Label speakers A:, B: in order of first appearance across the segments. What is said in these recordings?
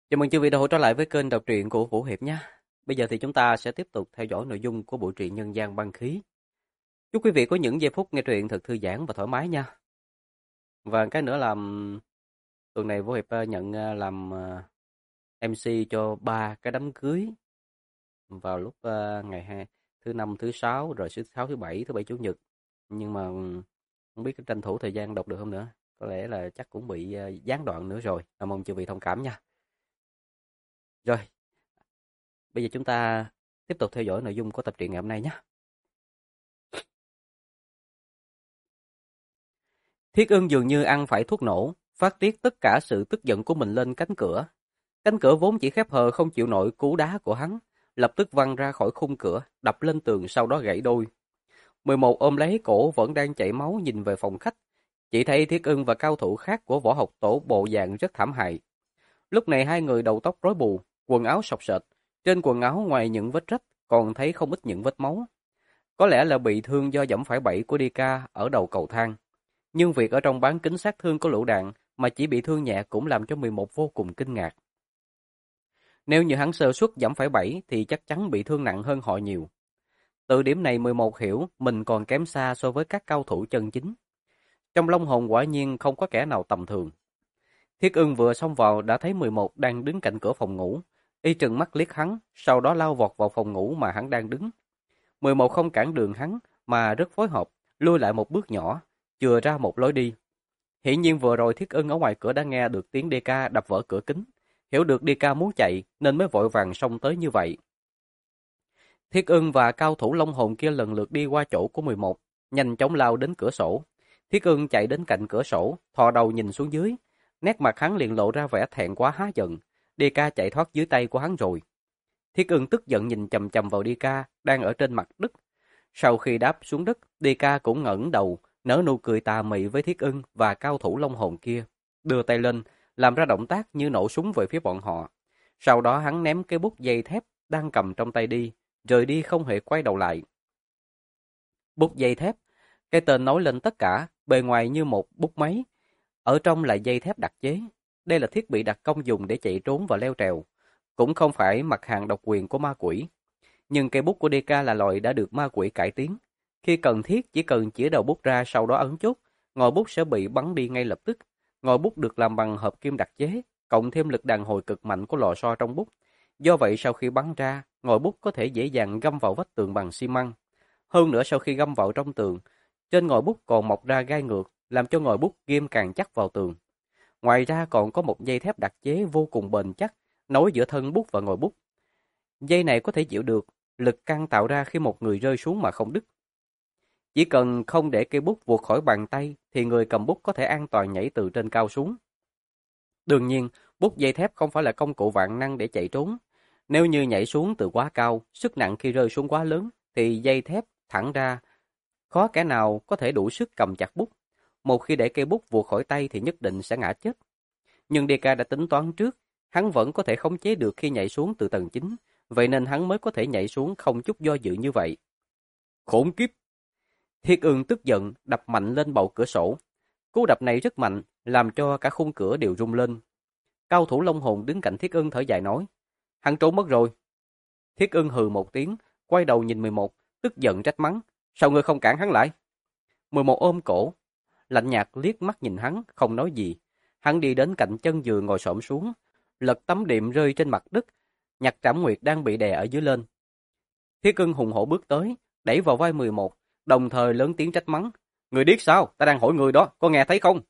A: Chào mừng quý vị đã trở lại với kênh đọc truyện của Vũ Hiệp nhé. Bây giờ thì chúng ta sẽ tiếp tục theo dõi nội dung của bộ truyện nhân gian Băng Khí. Chúc quý vị có những giây phút nghe truyện thật thư giãn và thoải mái nha. Và cái nữa là tuần này Vũ Hiệp nhận làm MC cho 3 cái đám cưới vào lúc ngày thứ năm, thứ sáu, rồi thứ sáu, thứ bảy chủ nhật. Nhưng mà không biết có tranh thủ thời gian đọc được không nữa. Có lẽ là chắc cũng bị gián đoạn nữa rồi. Mong quý vị thông cảm nha. Rồi, bây giờ chúng ta tiếp tục theo dõi nội dung của tập truyện ngày hôm nay nhé. Thiết Ưng dường như ăn phải thuốc nổ, phát tiết tất cả sự tức giận của mình lên cánh cửa. Cánh cửa vốn chỉ khép hờ không chịu nổi cú đá của hắn, lập tức văng ra khỏi khung cửa, đập lên tường sau đó gãy đôi. 11 ôm lấy cổ vẫn đang chảy máu nhìn về phòng khách. Chỉ thấy Thiết Ưng và cao thủ khác của võ học tổ bộ dạng rất thảm hại. Lúc này hai người đầu tóc rối bù, quần áo sọc sệt. Trên quần áo ngoài những vết rách, còn thấy không ít những vết máu. Có lẽ là bị thương do giẫm phải bẫy của Dika ở đầu cầu thang. Nhưng việc ở trong bán kính sát thương có lựu đạn mà chỉ bị thương nhẹ cũng làm cho 11 vô cùng kinh ngạc. Nếu như hắn sơ suất giẫm phải bẫy thì chắc chắn bị thương nặng hơn họ nhiều. Từ điểm này 11 hiểu mình còn kém xa so với các cao thủ chân chính. Trong Long Hồn quả nhiên không có kẻ nào tầm thường. Thiết Ưng vừa xông vào đã thấy 11 đang đứng cạnh cửa phòng ngủ. Y trừng mắt liếc hắn, sau đó lao vọt vào phòng ngủ mà hắn đang đứng. 11 không cản đường hắn mà rất phối hợp, lui lại một bước nhỏ, chừa ra một lối đi. Hiển nhiên vừa rồi Thiết Ưng ở ngoài cửa đã nghe được tiếng DK đập vỡ cửa kính, hiểu được DK muốn chạy nên mới vội vàng xông tới như vậy. Thiết Ưng và cao thủ Long Hồn kia lần lượt đi qua chỗ của 11, nhanh chóng lao đến cửa sổ. Thiết Ưng chạy đến cạnh cửa sổ, thò đầu nhìn xuống dưới, nét mặt hắn liền lộ ra vẻ thẹn quá há giận. DK chạy thoát dưới tay của hắn rồi. Thiết Ưng tức giận nhìn chằm chằm vào DK đang ở trên mặt đất. Sau khi đáp xuống đất, DK cũng ngẩng đầu, nở nụ cười tà mị với Thiết Ưng và cao thủ Long Hồn kia, đưa tay lên, làm ra động tác như nổ súng về phía bọn họ. Sau đó hắn ném cái bút dây thép đang cầm trong tay đi, rời đi không hề quay đầu lại. Bút dây thép, cái tên nói lên tất cả, bề ngoài như một bút máy, ở trong là dây thép đặc chế. Đây là thiết bị đặc công dùng để chạy trốn và leo trèo, cũng không phải mặt hàng độc quyền của ma quỷ. Nhưng cây bút của DK là loại đã được ma quỷ cải tiến. Khi cần thiết chỉ cần chĩa đầu bút ra sau đó ấn chốt, ngòi bút sẽ bị bắn đi ngay lập tức. Ngòi bút được làm bằng hợp kim đặc chế, cộng thêm lực đàn hồi cực mạnh của lò xo trong bút. Do vậy sau khi bắn ra, ngòi bút có thể dễ dàng găm vào vách tường bằng xi măng. Hơn nữa sau khi găm vào trong tường, trên ngòi bút còn mọc ra gai ngược, làm cho ngòi bút ghim càng chắc vào tường. Ngoài ra còn có một dây thép đặc chế vô cùng bền chắc, nối giữa thân bút và ngòi bút. Dây này có thể chịu được lực căng tạo ra khi một người rơi xuống mà không đứt. Chỉ cần không để cây bút vụt khỏi bàn tay thì người cầm bút có thể an toàn nhảy từ trên cao xuống. Đương nhiên, bút dây thép không phải là công cụ vạn năng để chạy trốn. Nếu như nhảy xuống từ quá cao, sức nặng khi rơi xuống quá lớn thì dây thép thẳng ra, khó kẻ nào có thể đủ sức cầm chặt bút. Một khi để cây bút vụt khỏi tay thì nhất định sẽ ngã chết. Nhưng DK đã tính toán trước, hắn vẫn có thể khống chế được khi nhảy xuống từ tầng 9, vậy nên hắn mới có thể nhảy xuống không chút do dự như vậy. Khốn kiếp! Thiết Ưng tức giận đập mạnh lên bậu cửa sổ. Cú đập này rất mạnh, làm cho cả khung cửa đều rung lên. Cao thủ Long Hồn đứng cạnh Thiết Ưng thở dài nói, hắn trốn mất rồi. Thiết Ưng hừ một tiếng, quay đầu nhìn 11, tức giận trách mắng, sao ngươi không cản hắn lại? 11 ôm cổ, lạnh nhạt liếc mắt nhìn hắn, không nói gì. Hắn đi đến cạnh chân giường ngồi xổm xuống, lật tấm đệm rơi trên mặt đất, nhặt Trảm Nguyệt đang bị đè ở dưới lên. Thiết Ưng hùng hổ bước tới, đẩy vào vai 11, đồng thời lớn tiếng trách mắng. Người điếc sao? Ta đang hỏi người đó, có nghe thấy không?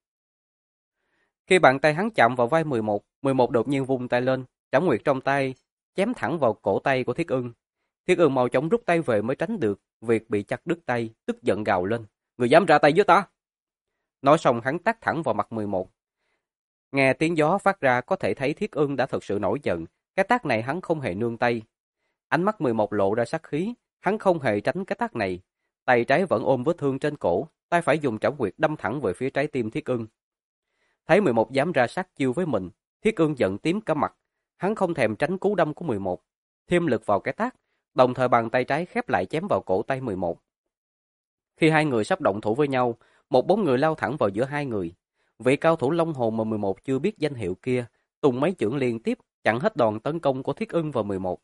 A: Khi bàn tay hắn chạm vào vai 11, 11 đột nhiên vung tay lên, Trảm Nguyệt trong tay chém thẳng vào cổ tay của Thiết Ưng. Thiết Ưng mau chóng rút tay về mới tránh được việc bị chặt đứt tay, tức giận gào lên. Người dám ra tay với ta? Nói xong hắn tát thẳng vào mặt 11. Nghe tiếng gió phát ra có thể thấy Thiết Ưng đã thực sự nổi giận, cái tát này hắn không hề nương tay. Ánh mắt 11 lộ ra sát khí, hắn không hề tránh cái tát này. Tay trái vẫn ôm vết thương trên cổ, tay phải dùng Trảm Nguyệt đâm thẳng về phía trái tim Thiết Ưng. Thấy 11 dám ra sát chiêu với mình, Thiết Ưng giận tím cả mặt. Hắn không thèm tránh cú đâm của 11, thêm lực vào cái tát, đồng thời bàn tay trái khép lại chém vào cổ tay 11. Khi hai người sắp động thủ với nhau, một bóng người lao thẳng vào giữa hai người. Vị cao thủ Long Hồn mà 11 chưa biết danh hiệu kia, tung mấy chưởng liên tiếp, chặn hết đòn tấn công của Thiết Ưng và 11.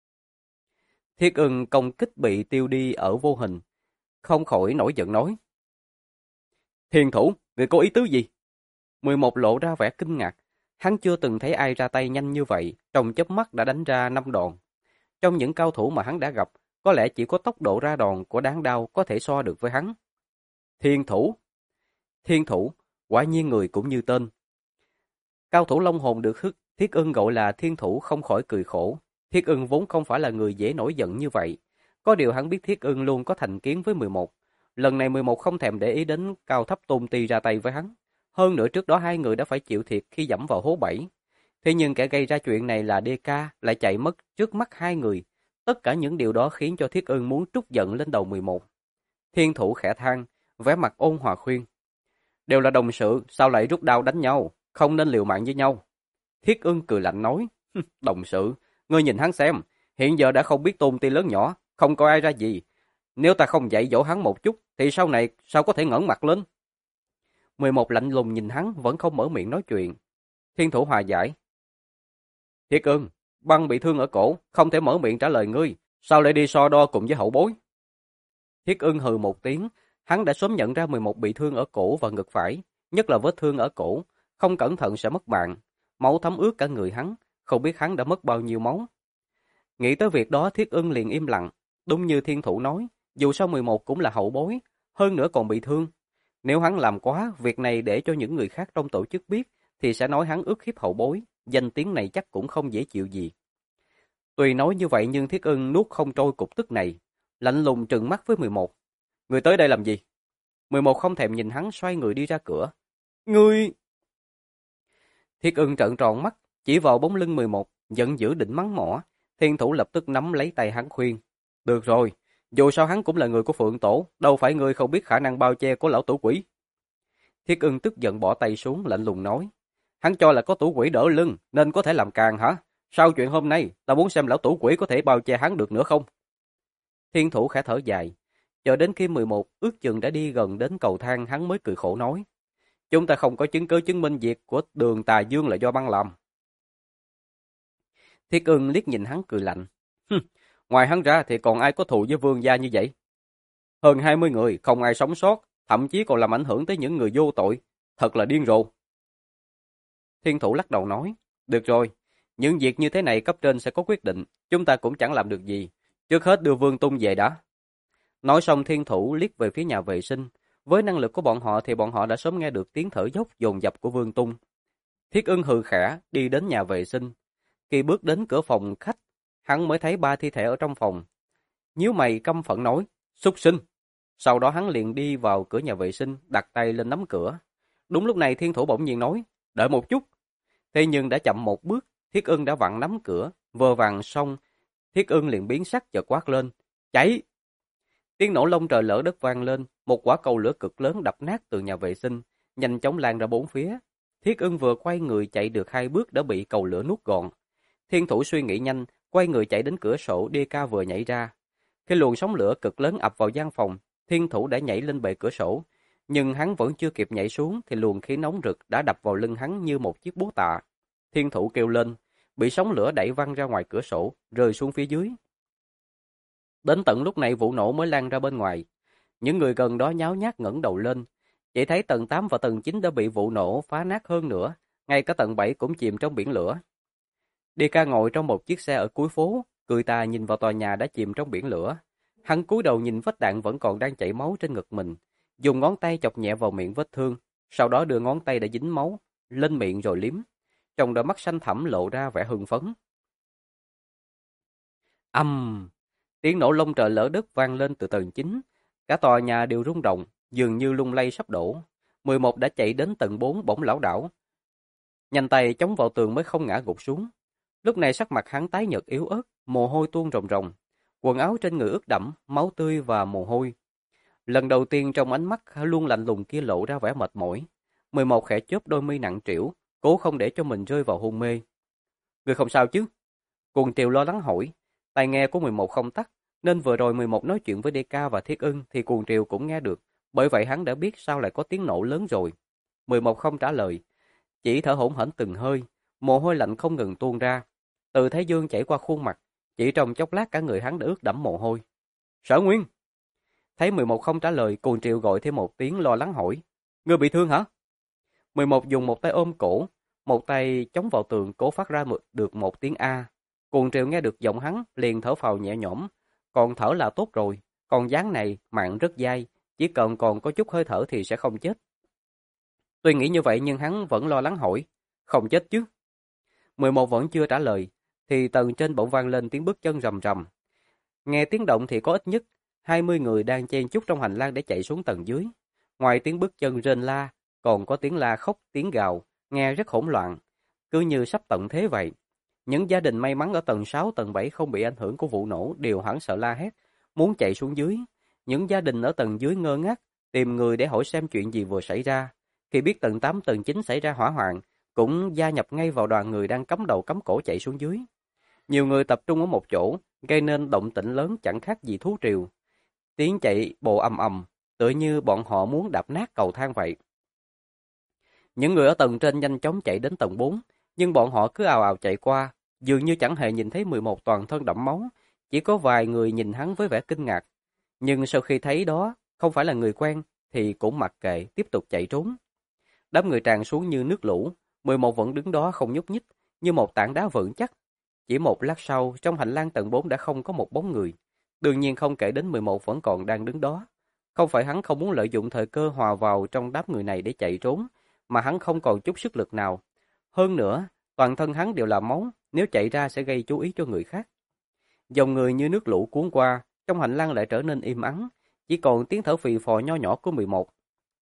A: Thiết Ưng công kích bị tiêu đi ở vô hình, không khỏi nổi giận nói. Thiên thủ, người có ý tứ gì? 11 lộ ra vẻ kinh ngạc, hắn chưa từng thấy ai ra tay nhanh như vậy, trong chớp mắt đã đánh ra 5 đòn. Trong những cao thủ mà hắn đã gặp, có lẽ chỉ có tốc độ ra đòn của đáng đao có thể so được với hắn. Thiên thủ. Thiên thủ, quả nhiên người cũng như tên. Cao thủ Long Hồn được Thiết Ưng gọi là thiên thủ không khỏi cười khổ. Thiết Ưng vốn không phải là người dễ nổi giận như vậy. Có điều hắn biết Thiết Ưng luôn có thành kiến với 11. Lần này 11 không thèm để ý đến cao thấp tôn ti ra tay với hắn. Hơn nữa trước đó hai người đã phải chịu thiệt khi dẫm vào hố bẫy. Thế nhưng kẻ gây ra chuyện này là DK lại chạy mất trước mắt hai người. Tất cả những điều đó khiến cho Thiết Ưng muốn trút giận lên đầu 11. Thiên thủ khẽ than, vẻ mặt ôn hòa khuyên. Đều là đồng sự, sao lại rút đao đánh nhau, không nên liều mạng với nhau. Thiết Ưng cười lạnh nói, đồng sự, ngươi nhìn hắn xem, hiện giờ đã không biết tôn ti lớn nhỏ, không coi ai ra gì. Nếu ta không dạy dỗ hắn một chút, thì sau này sao có thể ngẩng mặt lên. 11 lạnh lùng nhìn hắn vẫn không mở miệng nói chuyện. Thiên thủ hòa giải. Thiết Ưng, băng bị thương ở cổ, không thể mở miệng trả lời ngươi, sao lại đi so đo cùng với hậu bối. Thiết Ưng hừ một tiếng, hắn đã sớm nhận ra 11 bị thương ở cổ và ngực phải, nhất là vết thương ở cổ, không cẩn thận sẽ mất mạng. Máu thấm ướt cả người hắn, không biết hắn đã mất bao nhiêu máu. Nghĩ tới việc đó Thiết Ưng liền im lặng, đúng như thiên thủ nói, dù sao 11 cũng là hậu bối, hơn nữa còn bị thương. Nếu hắn làm quá, việc này để cho những người khác trong tổ chức biết, thì sẽ nói hắn ức hiếp hậu bối, danh tiếng này chắc cũng không dễ chịu gì. Tuy nói như vậy nhưng Thiết Ưng nuốt không trôi cục tức này, lạnh lùng trừng mắt với 11. Người tới đây làm gì? 11 không thèm nhìn hắn xoay người đi ra cửa. Ngươi... Thiết Ưng trợn tròn mắt, chỉ vào bóng lưng 11, giận dữ định mắng mỏ. Thiên thủ lập tức nắm lấy tay hắn khuyên. Được rồi, dù sao hắn cũng là người của Phượng Tổ, đâu phải người không biết khả năng bao che của lão tử quỷ. Thiết Ưng tức giận bỏ tay xuống lạnh lùng nói. Hắn cho là có tử quỷ đỡ lưng nên có thể làm càng hả? Sau chuyện hôm nay, ta muốn xem lão tử quỷ có thể bao che hắn được nữa không? Thiên thủ khẽ thở dài. Chờ đến khi 11 ước chừng đã đi gần đến cầu thang hắn mới cười khổ nói. Chúng ta không có chứng cứ chứng minh việc của Đường Tà Dương là do băng làm. Thiết Ưng liếc nhìn hắn cười lạnh. Ngoài hắn ra thì còn ai có thù với Vương gia như vậy? Hơn 20 người, không ai sống sót, thậm chí còn làm ảnh hưởng tới những người vô tội. Thật là điên rồ. Thiên thủ lắc đầu nói. Được rồi, những việc như thế này cấp trên sẽ có quyết định, chúng ta cũng chẳng làm được gì. Trước hết đưa Vương Tung về đã. Nói xong thiên thủ liếc về phía nhà vệ sinh. Với năng lực của bọn họ thì bọn họ đã sớm nghe được tiếng thở dốc dồn dập của Vương Tung. Thiết Ưng hừ khẽ đi đến nhà vệ sinh. Khi bước đến cửa phòng khách, hắn mới thấy 3 thi thể ở trong phòng. Nhíu mày căm phẫn nói, súc sinh. Sau đó hắn liền đi vào cửa nhà vệ sinh, đặt tay lên nắm cửa. Đúng lúc này thiên thủ bỗng nhiên nói, đợi một chút. Thế nhưng đã chậm một bước, Thiết Ưng đã vặn nắm cửa, vừa vặn xong, Thiết Ưng liền biến sắc chợt quát lên, cháy! Tiếng nổ lông trời lở đất vang lên, một quả cầu lửa cực lớn đập nát từ nhà vệ sinh, nhanh chóng lan ra bốn phía. Thiết Ưng vừa quay người chạy được 2 bước đã bị cầu lửa nuốt gọn. Thiên thủ suy nghĩ nhanh, quay người chạy đến cửa sổ, DK vừa nhảy ra. Khi luồng sóng lửa cực lớn ập vào gian phòng, thiên thủ đã nhảy lên bệ cửa sổ, nhưng hắn vẫn chưa kịp nhảy xuống thì luồng khí nóng rực đã đập vào lưng hắn như một chiếc búa tạ. Thiên thủ kêu lên, bị sóng lửa đẩy văng ra ngoài cửa sổ, rơi xuống phía dưới. Đến tận lúc này vụ nổ mới lan ra bên ngoài. Những người gần đó nháo nhác ngẩng đầu lên, chỉ thấy tầng 8 và tầng 9 đã bị vụ nổ phá nát hơn nữa, ngay cả tầng 7 cũng chìm trong biển lửa. DK ngồi trong một chiếc xe ở cuối phố, cười tà nhìn vào tòa nhà đã chìm trong biển lửa. Hắn cúi đầu nhìn vết đạn vẫn còn đang chảy máu trên ngực mình, dùng ngón tay chọc nhẹ vào miệng vết thương, sau đó đưa ngón tay đã dính máu lên miệng rồi liếm. Trong đôi mắt xanh thẳm lộ ra vẻ hưng phấn. Tiếng nổ lông trời lở đất vang lên từ tầng 9, cả tòa nhà đều rung động, dường như lung lay sắp đổ. 11 đã chạy đến tầng 4 bỗng lảo đảo, nhanh tay chống vào tường mới không ngã gục xuống. Lúc này sắc mặt hắn tái nhợt yếu ớt, mồ hôi tuôn ròng ròng, quần áo trên người ướt đẫm, máu tươi và mồ hôi. Lần đầu tiên trong ánh mắt luôn lạnh lùng kia lộ ra vẻ mệt mỏi. 11 khẽ chớp đôi mi nặng trĩu, cố không để cho mình rơi vào hôn mê. Người không sao chứ? Cuồng Triều lo lắng hỏi. Tai nghe của 11 không tắt, nên vừa rồi 11 nói chuyện với DK và Thiết Ưng thì Cuồng Triều cũng nghe được, bởi vậy hắn đã biết sao lại có tiếng nổ lớn rồi. 11 không trả lời, chỉ thở hổn hển từng hơi, Mồ hôi lạnh không ngừng tuôn ra, từ thái dương chảy qua khuôn mặt, chỉ trong chốc lát cả người hắn đã ướt đẫm mồ hôi. Sở Nguyên! Thấy 11 không trả lời, Cuồng Triều gọi thêm một tiếng lo lắng hỏi. Ngươi bị thương hả? 11 dùng một tay ôm cổ, một tay chống vào tường cố phát ra được một tiếng A. Cuồng Triều nghe được giọng hắn, liền thở phào nhẹ nhõm. Còn thở là tốt rồi, còn dáng này mạng rất dai, chỉ cần còn có chút hơi thở thì sẽ không chết. Tuy nghĩ như vậy nhưng hắn vẫn lo lắng hỏi. Không chết chứ? 11 vẫn chưa trả lời, thì tầng trên bỗng vang lên tiếng bước chân rầm rầm. Nghe tiếng động thì có ít nhất 20 người đang chen chúc trong hành lang để chạy xuống tầng dưới. Ngoài tiếng bước chân rên la, còn có tiếng la khóc, tiếng gào, nghe rất hỗn loạn, cứ như sắp tận thế vậy. Những gia đình may mắn ở tầng 6, tầng 7 không bị ảnh hưởng của vụ nổ đều hoảng sợ la hét, muốn chạy xuống dưới. Những gia đình ở tầng dưới ngơ ngác, tìm người để hỏi xem chuyện gì vừa xảy ra. Khi biết tầng 8, tầng 9 xảy ra hỏa hoạn, cũng gia nhập ngay vào đoàn người đang cắm đầu cắm cổ chạy xuống dưới. Nhiều người tập trung ở một chỗ, gây nên động tĩnh lớn chẳng khác gì thú triều. Tiếng chạy bộ ầm ầm, tựa như bọn họ muốn đạp nát cầu thang vậy. Những người ở tầng trên nhanh chóng chạy đến tầng 4, nhưng bọn họ cứ ào ào chạy qua, dường như chẳng hề nhìn thấy 11 toàn thân đẫm máu, chỉ có vài người nhìn hắn với vẻ kinh ngạc. Nhưng sau khi thấy đó không phải là người quen, thì cũng mặc kệ, tiếp tục chạy trốn. Đám người tràn xuống như nước lũ, 11 vẫn đứng đó không nhúc nhích, như một tảng đá vững chắc. Chỉ một lát sau, trong hành lang tầng 4 đã không có một bóng người. Đương nhiên không kể đến 11 vẫn còn đang đứng đó. Không phải hắn không muốn lợi dụng thời cơ hòa vào trong đám người này để chạy trốn, mà hắn không còn chút sức lực nào. Hơn nữa, toàn thân hắn đều là máu, nếu chạy ra sẽ gây chú ý cho người khác. Dòng người như nước lũ cuốn qua, trong hành lang lại trở nên im ắng, chỉ còn tiếng thở phì phò nho nhỏ của 11.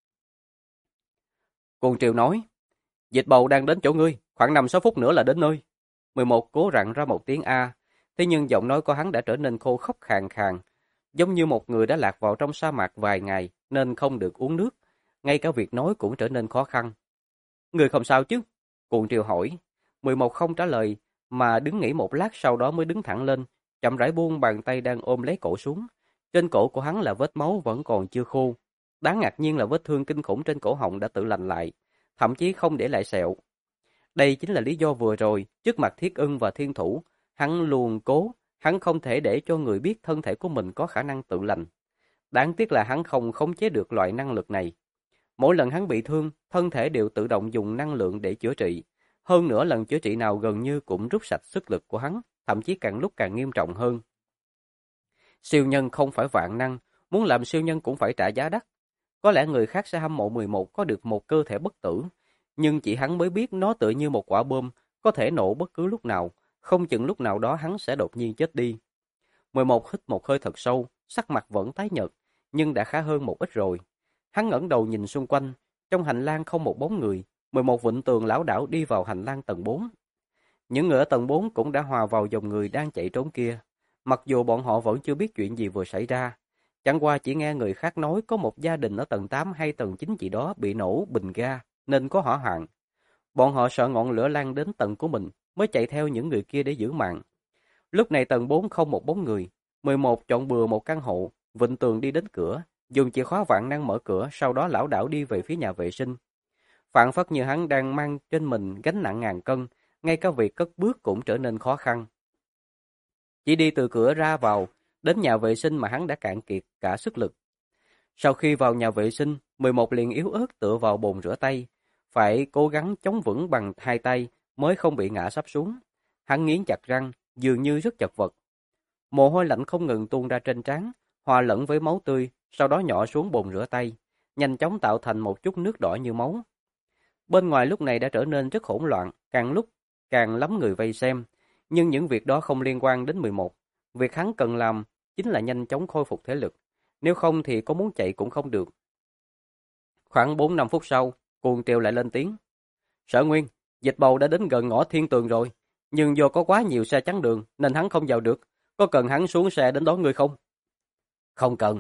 A: Cuồng Triều nói, dịch bầu đang đến chỗ ngươi, khoảng 5-6 phút nữa là đến nơi. 11 cố rặn ra một tiếng A, thế nhưng giọng nói của hắn đã trở nên khô khốc khàn khàn, giống như một người đã lạc vào trong sa mạc vài ngày nên không được uống nước, ngay cả việc nói cũng trở nên khó khăn. Người không sao chứ? Cuồng Triều hỏi. 11 không trả lời, mà đứng nghỉ một lát sau đó mới đứng thẳng lên, chậm rãi buông bàn tay đang ôm lấy cổ xuống. Trên cổ của hắn là vết máu vẫn còn chưa khô. Đáng ngạc nhiên là vết thương kinh khủng trên cổ họng đã tự lành lại, thậm chí không để lại sẹo. Đây chính là lý do vừa rồi, trước mặt Thiết Ưng và Thiên Thủ, hắn luôn cố, hắn không thể để cho người biết thân thể của mình có khả năng tự lành. Đáng tiếc là hắn không khống chế được loại năng lực này. Mỗi lần hắn bị thương, thân thể đều tự động dùng năng lượng để chữa trị. Hơn nữa lần chữa trị nào gần như cũng rút sạch sức lực của hắn, thậm chí càng lúc càng nghiêm trọng hơn. Siêu nhân không phải vạn năng, muốn làm siêu nhân cũng phải trả giá đắt. Có lẽ người khác sẽ hâm mộ 11 có được một cơ thể bất tử, nhưng chỉ hắn mới biết nó tựa như một quả bom, có thể nổ bất cứ lúc nào, không chừng lúc nào đó hắn sẽ đột nhiên chết đi. 11 hít một hơi thật sâu, sắc mặt vẫn tái nhợt, nhưng đã khá hơn một ít rồi. Hắn ngẩng đầu nhìn xung quanh, trong hành lang không một bóng người, 11 vịnh tường lảo đảo đi vào hành lang tầng 4. Những người ở tầng 4 cũng đã hòa vào dòng người đang chạy trốn kia, mặc dù bọn họ vẫn chưa biết chuyện gì vừa xảy ra. Chẳng qua chỉ nghe người khác nói có một gia đình ở tầng 8 hay tầng 9 gì đó bị nổ bình ga, nên có hỏa hoạn. Bọn họ sợ ngọn lửa lan đến tầng của mình, mới chạy theo những người kia để giữ mạng. Lúc này tầng 4 không một bóng người, 11 chọn bừa một căn hộ, vịnh tường đi đến cửa, dùng chìa khóa vạn năng mở cửa, sau đó lảo đảo đi về phía nhà vệ sinh. Phảng phất như hắn đang mang trên mình gánh nặng ngàn cân, ngay cả việc cất bước cũng trở nên khó khăn. Chỉ đi từ cửa ra vào, đến nhà vệ sinh mà hắn đã cạn kiệt cả sức lực. Sau khi vào nhà vệ sinh, 11 liền yếu ớt tựa vào bồn rửa tay, phải cố gắng chống vững bằng hai tay mới không bị ngã sắp xuống. Hắn nghiến chặt răng, dường như rất chật vật. Mồ hôi lạnh không ngừng tuôn ra trên trán, hòa lẫn với máu tươi, sau đó nhỏ xuống bồn rửa tay, nhanh chóng tạo thành một chút nước đỏ như máu. Bên ngoài lúc này đã trở nên rất hỗn loạn, càng lúc càng lắm người vây xem, nhưng những việc đó không liên quan đến 11. Việc hắn cần làm chính là nhanh chóng khôi phục thể lực, nếu không thì có muốn chạy cũng không được. Khoảng 4-5 phút sau, Cuồng Triều lại lên tiếng. Sở Nguyên, dịch bầu đã đến gần ngõ Thiên Tường rồi, nhưng do có quá nhiều xe chắn đường nên hắn không vào được. Có cần hắn xuống xe đến đón ngươi không? Không cần.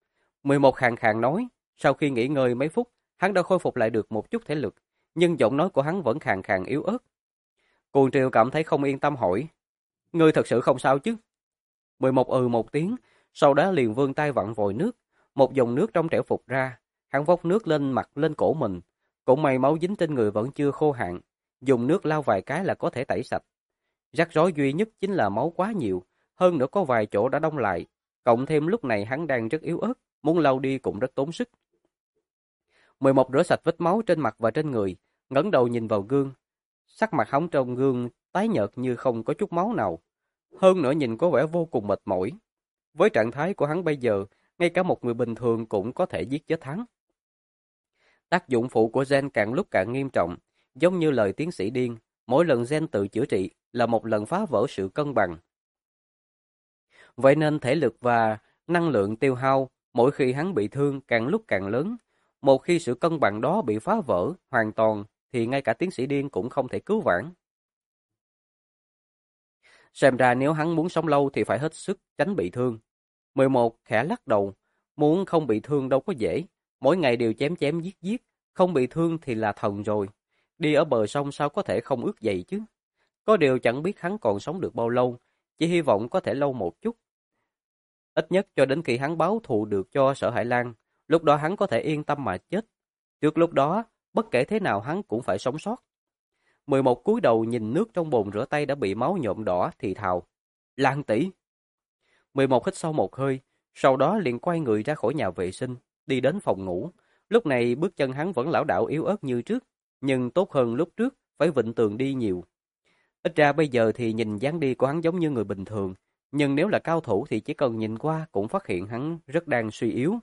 A: 11 khàn khàn nói, sau khi nghỉ ngơi mấy phút, hắn đã khôi phục lại được một chút thể lực, nhưng giọng nói của hắn vẫn khàn khàn yếu ớt. Cuồng Triều cảm thấy không yên tâm hỏi, ngươi thật sự không sao chứ? 11 một tiếng, sau đó liền vươn tay vặn vòi nước, một dòng nước trong trẻo phụt ra, hắn vốc nước lên mặt lên cổ mình, cũng may máu dính trên người vẫn chưa khô hạn, dùng nước lau vài cái là có thể tẩy sạch. Rắc rối duy nhất chính là máu quá nhiều, hơn nữa có vài chỗ đã đông lại, cộng thêm lúc này hắn đang rất yếu ớt, muốn lau đi cũng rất tốn sức. 11 rửa sạch vết máu trên mặt và trên người, ngẩng đầu nhìn vào gương. Sắc mặt hắn trong gương tái nhợt như không có chút máu nào, hơn nữa nhìn có vẻ vô cùng mệt mỏi. Với trạng thái của hắn bây giờ, ngay cả một người bình thường cũng có thể giết chết hắn. Tác dụng phụ của gen càng lúc càng nghiêm trọng, giống như lời tiến sĩ điên, mỗi lần gen tự chữa trị là một lần phá vỡ sự cân bằng. Vậy nên thể lực và năng lượng tiêu hao mỗi khi hắn bị thương càng lúc càng lớn. Một khi sự cân bằng đó bị phá vỡ hoàn toàn thì ngay cả tiến sĩ điên cũng không thể cứu vãn. Xem ra nếu hắn muốn sống lâu thì phải hết sức tránh bị thương. 11 khẽ lắc đầu, muốn không bị thương đâu có dễ, mỗi ngày đều chém chém giết giết, không bị thương thì là thần rồi. Đi ở bờ sông sao có thể không ướt dày chứ? Có điều chẳng biết hắn còn sống được bao lâu, chỉ hy vọng có thể lâu một chút. Ít nhất cho đến khi hắn báo thù được cho Sở Hải Lan, lúc đó hắn có thể yên tâm mà chết. Trước lúc đó, bất kể thế nào hắn cũng phải sống sót. 11 cúi đầu nhìn nước trong bồn rửa tay đã bị máu nhuộm đỏ thì thào. Lan tỷ! 11 hít sâu một hơi, sau đó liền quay người ra khỏi nhà vệ sinh, đi đến phòng ngủ. Lúc này bước chân hắn vẫn lảo đảo yếu ớt như trước, nhưng tốt hơn lúc trước, phải vịn tường đi nhiều. Ít ra bây giờ thì nhìn dáng đi của hắn giống như người bình thường, nhưng nếu là cao thủ thì chỉ cần nhìn qua cũng phát hiện hắn rất đang suy yếu.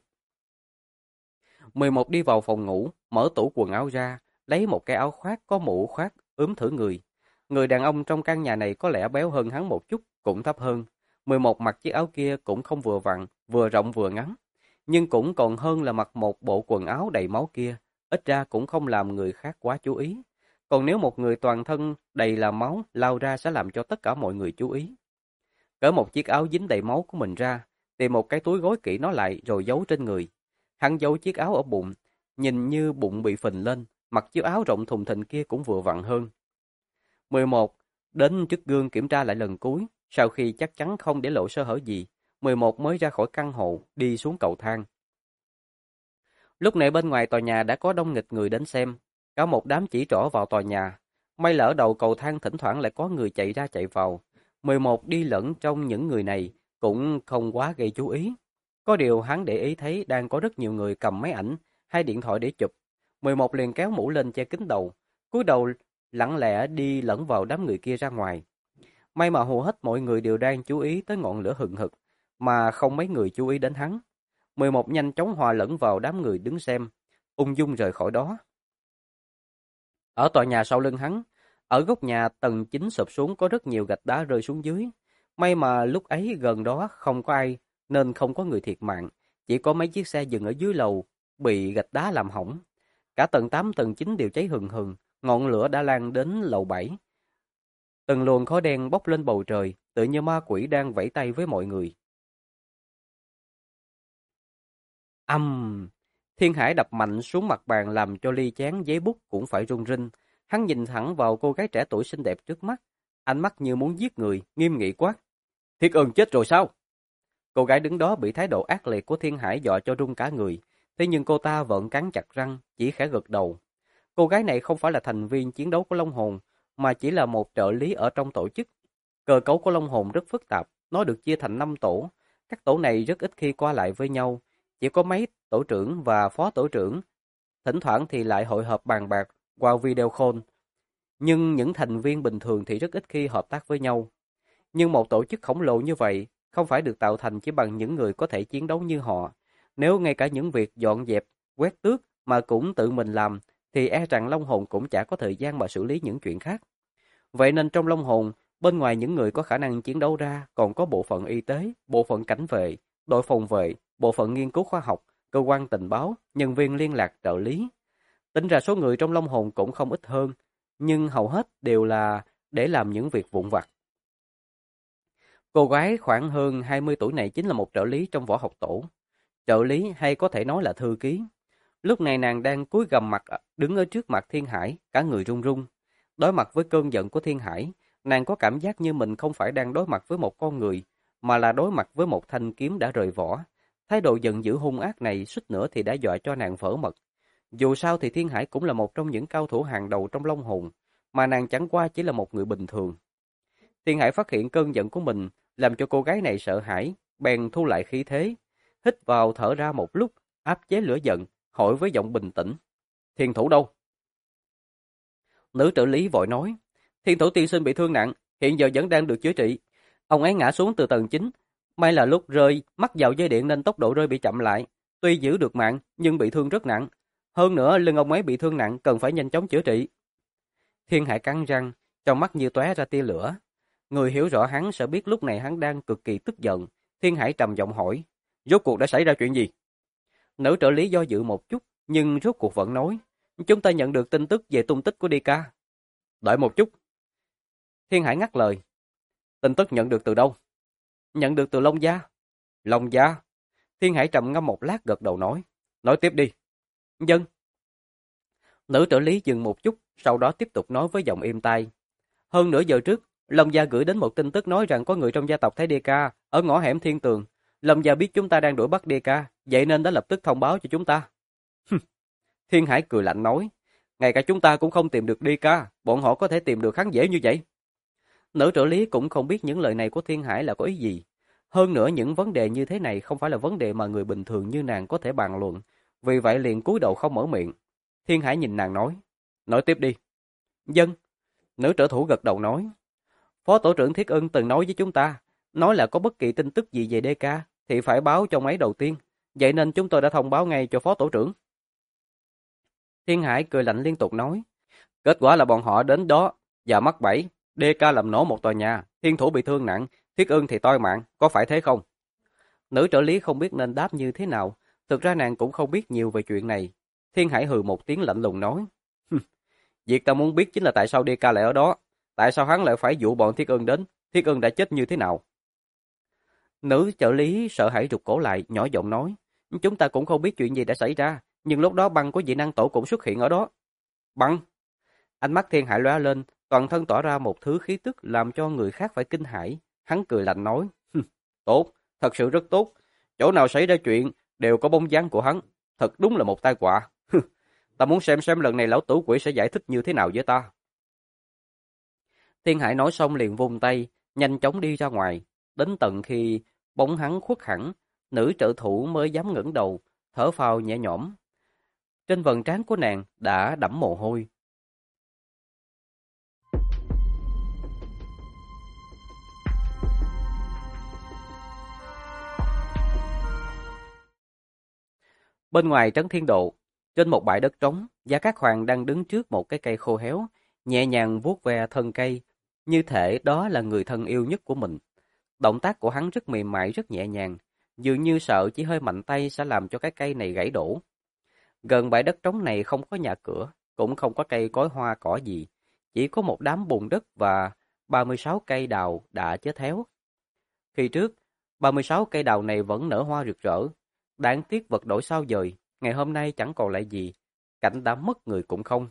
A: 11 đi vào phòng ngủ, mở tủ quần áo ra, lấy một cái áo khoác có mũ khoác, ướm thử người. Người đàn ông trong căn nhà này có lẽ béo hơn hắn một chút, cũng thấp hơn. 11 mặc chiếc áo kia cũng không vừa vặn, vừa rộng vừa ngắn. Nhưng cũng còn hơn là mặc một bộ quần áo đầy máu kia, ít ra cũng không làm người khác quá chú ý. Còn nếu một người toàn thân đầy là máu lao ra sẽ làm cho tất cả mọi người chú ý. Cởi một chiếc áo dính đầy máu của mình ra, tìm một cái túi gối kỹ nó lại rồi giấu trên người. Hắn giấu chiếc áo ở bụng, nhìn như bụng bị phình lên, mặc chiếc áo rộng thùng thình kia cũng vừa vặn hơn. 11. Đến trước gương kiểm tra lại lần cuối, sau khi chắc chắn không để lộ sơ hở gì, 11 mới ra khỏi căn hộ, đi xuống cầu thang. Lúc này bên ngoài tòa nhà đã có đông nghịt người đến xem, cả một đám chỉ trỏ vào tòa nhà. May là ở đầu cầu thang thỉnh thoảng lại có người chạy ra chạy vào. 11 đi lẫn trong những người này, cũng không quá gây chú ý. Có điều hắn để ý thấy đang có rất nhiều người cầm máy ảnh hay điện thoại để chụp. 11 liền kéo mũ lên che kín đầu, cúi đầu lặng lẽ đi lẫn vào đám người kia ra ngoài. May mà hầu hết mọi người đều đang chú ý tới ngọn lửa hừng hực, mà không mấy người chú ý đến hắn. 11 nhanh chóng hòa lẫn vào đám người đứng xem, ung dung rời khỏi đó. Ở tòa nhà sau lưng hắn, ở góc nhà tầng 9 sụp xuống có rất nhiều gạch đá rơi xuống dưới. May mà lúc ấy gần đó không có ai, nên không có người thiệt mạng, chỉ có mấy chiếc xe dừng ở dưới lầu, bị gạch đá làm hỏng. Cả tầng 8 tầng 9 đều cháy hừng hừng, ngọn lửa đã lan đến lầu 7. Từng luồng khói đen bốc lên bầu trời, tự như ma quỷ đang vẫy tay với mọi người. Thiên Hải đập mạnh xuống mặt bàn làm cho ly chén giấy bút cũng phải rung rinh. Hắn nhìn thẳng vào cô gái trẻ tuổi xinh đẹp trước mắt, ánh mắt như muốn giết người, nghiêm nghị quát. Thiết Ân chết rồi sao? Cô gái đứng đó bị thái độ ác liệt của Thiên Hải dọa cho run cả người, thế nhưng cô ta vẫn cắn chặt răng, chỉ khẽ gật đầu. Cô gái này không phải là thành viên chiến đấu của Long Hồn, mà chỉ là một trợ lý ở trong tổ chức. Cơ cấu của Long Hồn rất phức tạp, nó được chia thành 5 tổ. Các tổ này rất ít khi qua lại với nhau, chỉ có mấy tổ trưởng và phó tổ trưởng. Thỉnh thoảng thì lại hội họp bàn bạc qua video call. Nhưng những thành viên bình thường thì rất ít khi hợp tác với nhau. Nhưng một tổ chức khổng lồ như vậy không phải được tạo thành chỉ bằng những người có thể chiến đấu như họ. Nếu ngay cả những việc dọn dẹp, quét tước mà cũng tự mình làm, thì e rằng Long Hồn cũng chả có thời gian mà xử lý những chuyện khác. Vậy nên trong Long Hồn, bên ngoài những người có khả năng chiến đấu ra, còn có bộ phận y tế, bộ phận cảnh vệ, đội phòng vệ, bộ phận nghiên cứu khoa học, cơ quan tình báo, nhân viên liên lạc trợ lý. Tính ra số người trong Long Hồn cũng không ít hơn, nhưng hầu hết đều là để làm những việc vụn vặt. Cô gái khoảng hơn 20 tuổi này chính là một trợ lý trong võ học tổ. Trợ lý hay có thể nói là thư ký. Lúc này nàng đang cúi gằm mặt đứng ở trước mặt Thiên Hải, cả người run run. Đối mặt với cơn giận của Thiên Hải, nàng có cảm giác như mình không phải đang đối mặt với một con người, mà là đối mặt với một thanh kiếm đã rời vỏ. Thái độ giận dữ hung ác này suýt nữa thì đã dọa cho nàng vỡ mật. Dù sao thì Thiên Hải cũng là một trong những cao thủ hàng đầu trong Long Hồn, mà nàng chẳng qua chỉ là một người bình thường. Thiên Hải phát hiện cơn giận của mình làm cho cô gái này sợ hãi, bèn thu lại khí thế, hít vào thở ra một lúc, áp chế lửa giận, hỏi với giọng bình tĩnh. Thiên thủ đâu? Nữ trợ lý vội nói, Thiên thủ tiên sinh bị thương nặng, hiện giờ vẫn đang được chữa trị. Ông ấy ngã xuống từ tầng 9, may là lúc rơi mắc vào dây điện nên tốc độ rơi bị chậm lại. Tuy giữ được mạng nhưng bị thương rất nặng. Hơn nữa lưng ông ấy bị thương nặng cần phải nhanh chóng chữa trị. Thiên Hải cắn răng, trong mắt như tóe ra tia lửa. Người hiểu rõ hắn sẽ biết lúc này hắn đang cực kỳ tức giận. Thiên Hải trầm giọng hỏi, rốt cuộc đã xảy ra chuyện gì? Nữ trợ lý do dự một chút, nhưng rốt cuộc vẫn nói, chúng ta nhận được tin tức về tung tích của Dika. Đợi một chút. Thiên Hải ngắt lời, tin tức nhận được từ đâu? Nhận được từ Long Gia. Long Gia? Thiên Hải trầm ngâm một lát gật đầu nói tiếp đi. Dân. Nữ trợ lý dừng một chút, sau đó tiếp tục nói với giọng êm tai. Hơn nửa giờ trước, Long Gia gửi đến một tin tức nói rằng có người trong gia tộc thấy Dika ở ngõ hẻm Thiên Tường. Long Gia biết chúng ta đang đuổi bắt Dika, vậy nên đã lập tức thông báo cho chúng ta. Thiên Hải cười lạnh nói, ngay cả chúng ta cũng không tìm được Dika, bọn họ có thể tìm được hắn dễ như vậy. Nữ trợ lý cũng không biết những lời này của Thiên Hải là có ý gì. Hơn nữa những vấn đề như thế này không phải là vấn đề mà người bình thường như nàng có thể bàn luận, vì vậy liền cúi đầu không mở miệng. Thiên Hải nhìn nàng nói tiếp đi. Dân. Nữ trợ thủ gật đầu nói, Phó tổ trưởng Thiết Ưng từng nói với chúng ta, nói là có bất kỳ tin tức gì về DK thì phải báo cho ông ấy đầu tiên, vậy nên chúng tôi đã thông báo ngay cho phó tổ trưởng. Thiên Hải cười lạnh liên tục nói, kết quả là bọn họ đến đó và mắc bẫy, DK làm nổ một tòa nhà, Thiên thủ bị thương nặng, Thiết Ưng thì toi mạng, có phải thế không? Nữ trợ lý không biết nên đáp như thế nào, thực ra nàng cũng không biết nhiều về chuyện này. Thiên Hải hừ một tiếng lạnh lùng nói, việc ta muốn biết chính là tại sao DK lại ở đó, tại sao hắn lại phải dụ bọn Thiết Ưng đến, Thiết Ưng đã chết như thế nào? Nữ trợ lý sợ hãi rụt cổ lại, nhỏ giọng nói, chúng ta cũng không biết chuyện gì đã xảy ra, nhưng lúc đó băng của dị năng tổ cũng xuất hiện ở đó. Băng? Ánh mắt Thiên Hải lóe lên, toàn thân tỏa ra một thứ khí tức làm cho người khác phải kinh hãi. Hắn cười lạnh nói, tốt, thật sự rất tốt, chỗ nào xảy ra chuyện đều có bóng dáng của hắn, thật đúng là một tai họa. Ta muốn xem lần này lão tử quỷ sẽ giải thích như thế nào với ta. Thiên Hải nói xong liền vung tay, nhanh chóng đi ra ngoài, đến tận khi bóng hắn khuất hẳn, nữ trợ thủ mới dám ngẩng đầu, thở phào nhẹ nhõm. Trên vầng trán của nàng đã đẫm mồ hôi. Bên ngoài trấn Thiên Độ, trên một bãi đất trống, Gia Cát Hoàng đang đứng trước một cái cây khô héo, nhẹ nhàng vuốt ve thân cây, như thể đó là người thân yêu nhất của mình. Động tác của hắn rất mềm mại, rất nhẹ nhàng, dường như sợ chỉ hơi mạnh tay sẽ làm cho cái cây này gãy đổ. Gần bãi đất trống này không có nhà cửa, cũng không có cây cối hoa cỏ gì, chỉ có một đám bùn đất và 36 cây đào đã chết héo. Khi trước, 36 cây đào này vẫn nở hoa rực rỡ, đáng tiếc vật đổi sao dời, ngày hôm nay chẳng còn lại gì, cảnh đã mất người cũng không.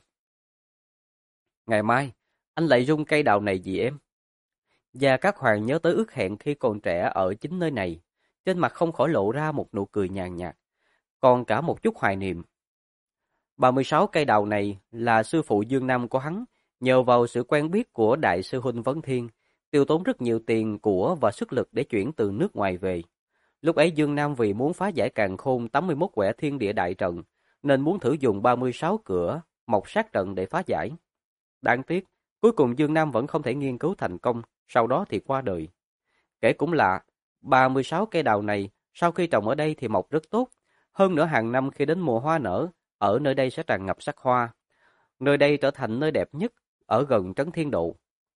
A: Ngày mai, anh lại rung cây đào này gì em? Và các hoàng nhớ tới ước hẹn khi còn trẻ ở chính nơi này, trên mặt không khỏi lộ ra một nụ cười nhàn nhạt, còn cả một chút hoài niệm. 36 cây đào này là sư phụ Dương Nam của hắn, nhờ vào sự quen biết của đại sư huynh Vấn Thiên, tiêu tốn rất nhiều tiền của và sức lực để chuyển từ nước ngoài về. Lúc ấy Dương Nam vì muốn phá giải càn khôn 81 quẻ thiên địa đại trận, nên muốn thử dùng 36 cửa mộc sát trận để phá giải. Đáng tiếc, cuối cùng Dương Nam vẫn không thể nghiên cứu thành công, sau đó thì qua đời. Kể cũng lạ, 36 cây đào này sau khi trồng ở đây thì mọc rất tốt, hơn nữa hàng năm khi đến mùa hoa nở, ở nơi đây sẽ tràn ngập sắc hoa. Nơi đây trở thành nơi đẹp nhất ở gần Trấn Thiên Độ.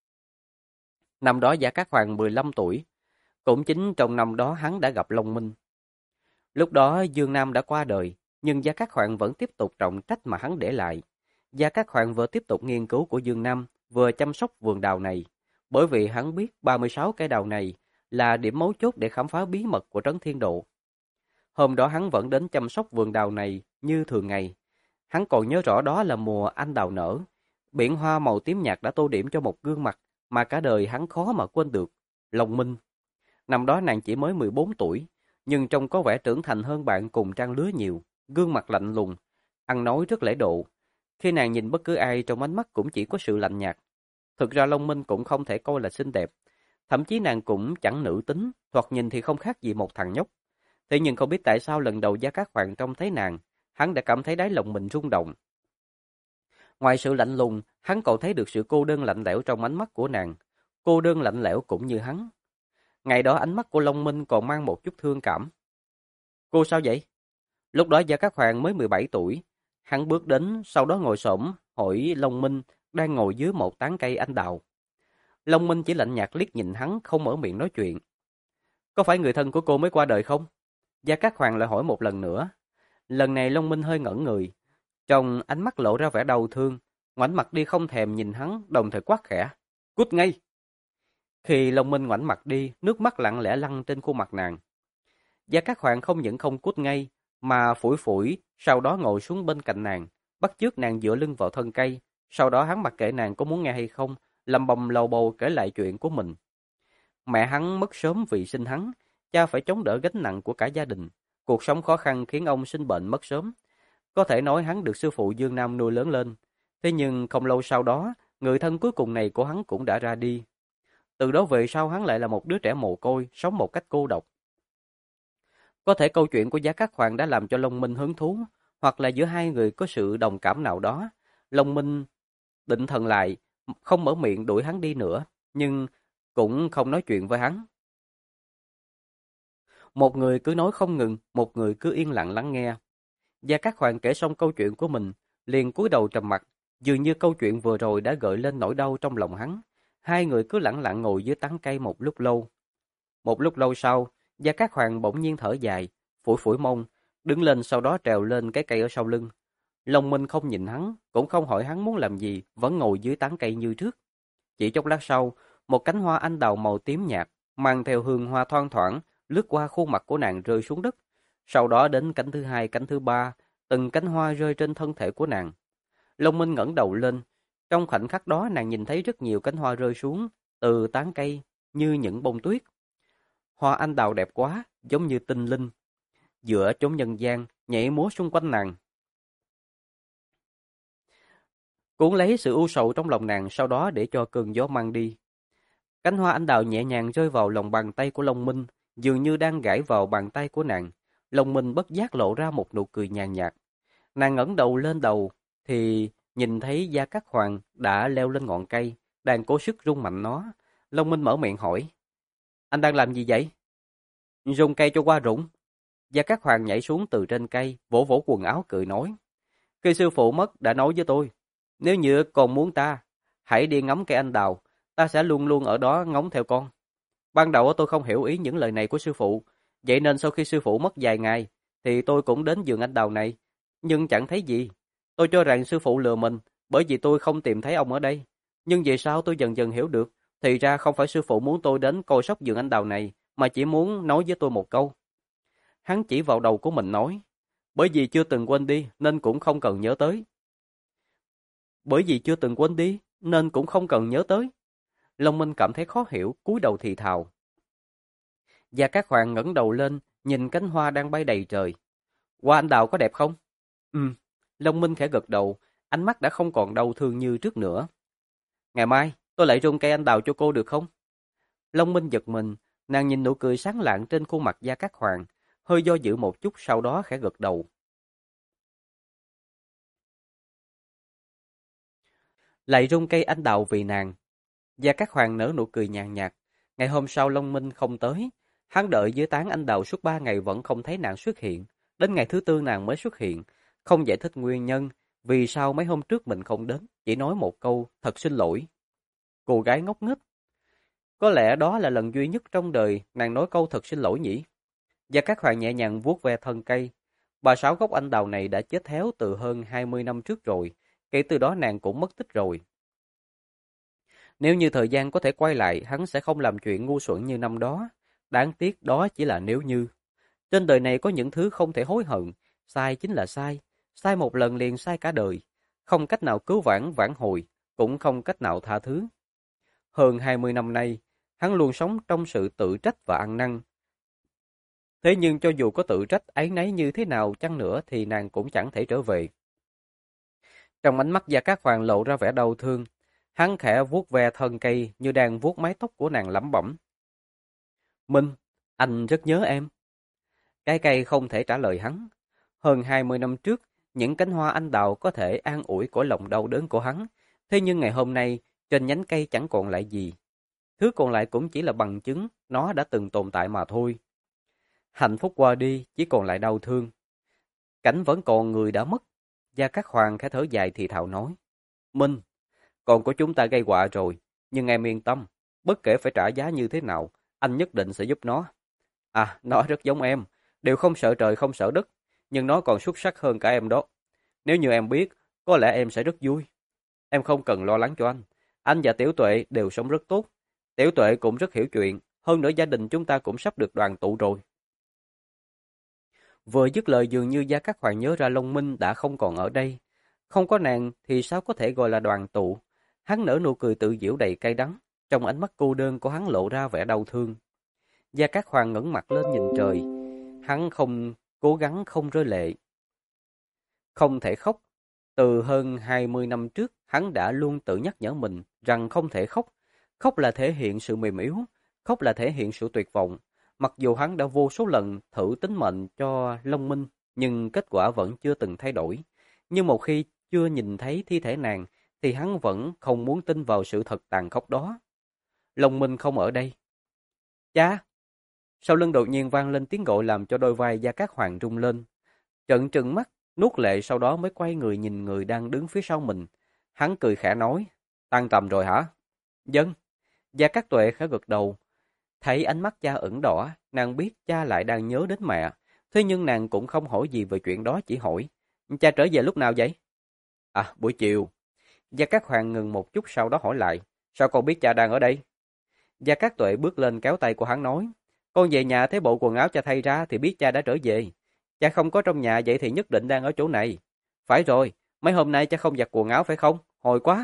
A: Năm đó Giả Cát Hoàng 15 tuổi, cũng chính trong năm đó hắn đã gặp Long Minh. Lúc đó Dương Nam đã qua đời, nhưng Gia Cát Hoàng vẫn tiếp tục trọng trách mà hắn để lại. Gia Cát Hoàng vừa tiếp tục nghiên cứu của Dương Nam, vừa chăm sóc vườn đào này, bởi vì hắn biết 36 cây đào này là điểm mấu chốt để khám phá bí mật của Trấn Thiên Độ. Hôm đó hắn vẫn đến chăm sóc vườn đào này như thường ngày. Hắn còn nhớ rõ đó là mùa anh đào nở, biển hoa màu tím nhạt đã tô điểm cho một gương mặt mà cả đời hắn khó mà quên được, Long Minh. Năm đó nàng chỉ mới 14 tuổi, nhưng trông có vẻ trưởng thành hơn bạn cùng trang lứa nhiều, gương mặt lạnh lùng, ăn nói rất lễ độ. Khi nàng nhìn bất cứ ai trong ánh mắt cũng chỉ có sự lạnh nhạt. Thực ra Long Minh cũng không thể coi là xinh đẹp. Thậm chí nàng cũng chẳng nữ tính, thoạt nhìn thì không khác gì một thằng nhóc. Thế nhưng không biết tại sao lần đầu Gia Cát Hoàng trông thấy nàng, hắn đã cảm thấy đáy lòng mình rung động. Ngoài sự lạnh lùng, hắn còn thấy được sự cô đơn lạnh lẽo trong ánh mắt của nàng. Cô đơn lạnh lẽo cũng như hắn. Ngày đó ánh mắt của Long Minh còn mang một chút thương cảm. Cô sao vậy? Lúc đó Gia Cát Hoàng mới 17 tuổi. Hắn bước đến, sau đó ngồi xổm hỏi Long Minh đang ngồi dưới một tán cây anh đào. Long Minh chỉ lạnh nhạt liếc nhìn hắn, không mở miệng nói chuyện. Có phải người thân của cô mới qua đời không? Gia Cát Hoàng lại hỏi một lần nữa. Lần này Long Minh hơi ngẩn người. Trong ánh mắt lộ ra vẻ đau thương, ngoảnh mặt đi không thèm nhìn hắn, đồng thời quát khẽ. Cút ngay! Khi Long Minh ngoảnh mặt đi, nước mắt lặng lẽ lăn trên khuôn mặt nàng. Gia Cát Hoàng không những không cút ngay, mà phủi phủi, sau đó ngồi xuống bên cạnh nàng, bắt chước nàng dựa lưng vào thân cây. Sau đó hắn mặc kệ nàng có muốn nghe hay không, lầm bầm lầu bầu kể lại chuyện của mình. Mẹ hắn mất sớm vì sinh hắn, cha phải chống đỡ gánh nặng của cả gia đình. Cuộc sống khó khăn khiến ông sinh bệnh mất sớm. Có thể nói hắn được sư phụ Dương Nam nuôi lớn lên. Thế nhưng không lâu sau đó, người thân cuối cùng này của hắn cũng đã ra đi. Từ đó về sau hắn lại là một đứa trẻ mồ côi, sống một cách cô độc. Có thể câu chuyện của Giá Cát Hoàng đã làm cho Long Minh hứng thú, hoặc là giữa hai người có sự đồng cảm nào đó. Long Minh định thần lại, không mở miệng đuổi hắn đi nữa, nhưng cũng không nói chuyện với hắn. Một người cứ nói không ngừng, một người cứ yên lặng lắng nghe. Gia Cát Hoàng kể xong câu chuyện của mình, liền cúi đầu trầm mặc, dường như câu chuyện vừa rồi đã gợi lên nỗi đau trong lòng hắn. Hai người cứ lặng lặng ngồi dưới tán cây một lúc lâu. Một lúc lâu sau, Gia Cát Hoàng bỗng nhiên thở dài, phủi phủi mông, đứng lên sau đó trèo lên cái cây ở sau lưng. Long Minh không nhìn hắn, cũng không hỏi hắn muốn làm gì, vẫn ngồi dưới tán cây như trước. Chỉ chốc lát sau, một cánh hoa anh đào màu tím nhạt, mang theo hương hoa thoang thoảng, lướt qua khuôn mặt của nàng rơi xuống đất. Sau đó đến cánh thứ hai, cánh thứ ba, từng cánh hoa rơi trên thân thể của nàng. Long Minh ngẩng đầu lên, trong khoảnh khắc đó nàng nhìn thấy rất nhiều cánh hoa rơi xuống từ tán cây như những bông tuyết. Hoa anh đào đẹp quá, giống như tinh linh. Giữa chốn nhân gian, nhảy múa xung quanh nàng. Cuốn lấy sự u sầu trong lòng nàng, sau đó để cho cơn gió mang đi. Cánh hoa anh đào nhẹ nhàng rơi vào lòng bàn tay của Long Minh, dường như đang gảy vào bàn tay của nàng. Long Minh bất giác lộ ra một nụ cười nhàn nhạt. Nàng ngẩng đầu lên đầu, thì nhìn thấy Gia Cát Hoàng đã leo lên ngọn cây, đang cố sức rung mạnh nó. Long Minh mở miệng hỏi, anh đang làm gì vậy? Rung cây cho qua rụng. Gia Cát Hoàng nhảy xuống từ trên cây, vỗ vỗ quần áo cười nói, khi sư phụ mất đã nói với tôi, nếu như còn muốn ta, hãy đi ngắm cây anh đào, ta sẽ luôn luôn ở đó ngóng theo con. Ban đầu tôi không hiểu ý những lời này của sư phụ, vậy nên sau khi sư phụ mất vài ngày, thì tôi cũng đến vườn anh đào này, nhưng chẳng thấy gì. Tôi cho rằng sư phụ lừa mình, bởi vì tôi không tìm thấy ông ở đây. Nhưng về sau tôi dần dần hiểu được, thì ra không phải sư phụ muốn tôi đến coi sóc vườn anh đào này, mà chỉ muốn nói với tôi một câu. Hắn chỉ vào đầu của mình nói, bởi vì chưa từng quên đi, nên cũng không cần nhớ tới. Bởi vì chưa từng quên đi, nên cũng không cần nhớ tới. Long Minh cảm thấy khó hiểu, cúi đầu thì thào. Gia Cát Hoàng ngẩng đầu lên, nhìn cánh hoa đang bay đầy trời. Hoa anh đào có đẹp không? Long Minh khẽ gật đầu, ánh mắt đã không còn đau thương như trước nữa. Ngày mai, tôi lại rung cây anh đào cho cô được không? Long Minh giật mình, nàng nhìn nụ cười sáng lạng trên khuôn mặt Gia Cát Hoàng, hơi do dự một chút sau đó khẽ gật đầu. Lại rung cây anh đào vì nàng. Gia Cát Hoàng nở nụ cười nhàn nhạt. Ngày hôm sau Long Minh không tới. Hắn đợi dưới tán anh đào suốt 3 ngày vẫn không thấy nàng xuất hiện. Đến ngày thứ tư nàng mới xuất hiện. Không giải thích nguyên nhân. Vì sao mấy hôm trước mình không đến. Chỉ nói một câu, thật xin lỗi. Cô gái ngốc nghếch. Có lẽ đó là lần duy nhất trong đời nàng nói câu thật xin lỗi nhỉ. Gia Cát Hoàng nhẹ nhàng vuốt ve thân cây. 36 gốc anh đào này đã chết héo từ hơn 20 năm trước rồi. Kể từ đó nàng cũng mất tích rồi. Nếu như thời gian có thể quay lại, hắn sẽ không làm chuyện ngu xuẩn như năm đó. Đáng tiếc đó chỉ là nếu như. Trên đời này có những thứ không thể hối hận. Sai chính là sai. Sai một lần liền sai cả đời. Không cách nào cứu vãn vãn hồi, cũng không cách nào tha thứ. Hơn 20 năm nay, hắn luôn sống trong sự tự trách và ăn năn. Thế nhưng cho dù có tự trách áy náy như thế nào chăng nữa thì nàng cũng chẳng thể trở về. Trong ánh mắt Gia Cát Hoàng lộ ra vẻ đau thương, hắn khẽ vuốt ve thân cây như đang vuốt mái tóc của nàng lẩm bẩm. Minh, anh rất nhớ em. Cái cây không thể trả lời hắn. Hơn 20 năm trước, những cánh hoa anh đào có thể an ủi cõi lòng đau đớn của hắn. Thế nhưng ngày hôm nay, trên nhánh cây chẳng còn lại gì. Thứ còn lại cũng chỉ là bằng chứng nó đã từng tồn tại mà thôi. Hạnh phúc qua đi, chỉ còn lại đau thương. Cảnh vẫn còn, người đã mất. Gia Cát Hoàng khẽ thở dài thì thào nói. Minh, con của chúng ta gây họa rồi, nhưng em yên tâm. Bất kể phải trả giá như thế nào, anh nhất định sẽ giúp nó. À, nó rất giống em. Đều không sợ trời không sợ đất, nhưng nó còn xuất sắc hơn cả em đó. Nếu như em biết, có lẽ em sẽ rất vui. Em không cần lo lắng cho anh. Anh và Tiểu Tuệ đều sống rất tốt. Tiểu Tuệ cũng rất hiểu chuyện. Hơn nữa gia đình chúng ta cũng sắp được đoàn tụ rồi. Vừa dứt lời dường như Gia Cát Hoàng nhớ ra Long Minh đã không còn ở đây. Không có nàng thì sao có thể gọi là đoàn tụ. Hắn nở nụ cười tự giễu đầy cay đắng. Trong ánh mắt cô đơn của hắn lộ ra vẻ đau thương. Gia Cát Hoàng ngẩng mặt lên nhìn trời. Hắn không cố gắng không rơi lệ. Không thể khóc. Từ hơn 20 năm trước, hắn đã luôn tự nhắc nhở mình rằng không thể khóc. Khóc là thể hiện sự mềm yếu, khóc là thể hiện sự tuyệt vọng. Mặc dù hắn đã vô số lần thử tính mệnh cho Long Minh, nhưng kết quả vẫn chưa từng thay đổi. Nhưng một khi chưa nhìn thấy thi thể nàng, thì hắn vẫn không muốn tin vào sự thật tàn khốc đó. Long Minh không ở đây. Cha! Sau lưng đột nhiên vang lên tiếng gọi làm cho đôi vai Gia Cát Hoàng rung lên. Trợn trừng mắt, nuốt lệ sau đó mới quay người nhìn người đang đứng phía sau mình. Hắn cười khẽ nói, tan tầm rồi hả? Dân. Gia Cát Tuệ khẽ gật đầu. Thấy ánh mắt cha ửng đỏ, nàng biết cha lại đang nhớ đến mẹ. Thế nhưng nàng cũng không hỏi gì về chuyện đó, chỉ hỏi, cha trở về lúc nào vậy? À, buổi chiều. Gia Cát Hoàng ngừng một chút sau đó hỏi lại, sao con biết cha đang ở đây? Gia Cát Tuệ bước lên kéo tay của hắn nói, con về nhà thấy bộ quần áo cha thay ra thì biết cha đã trở về. Cha không có trong nhà vậy thì nhất định đang ở chỗ này. Phải rồi, mấy hôm nay cha không giặt quần áo phải không? Hồi quá.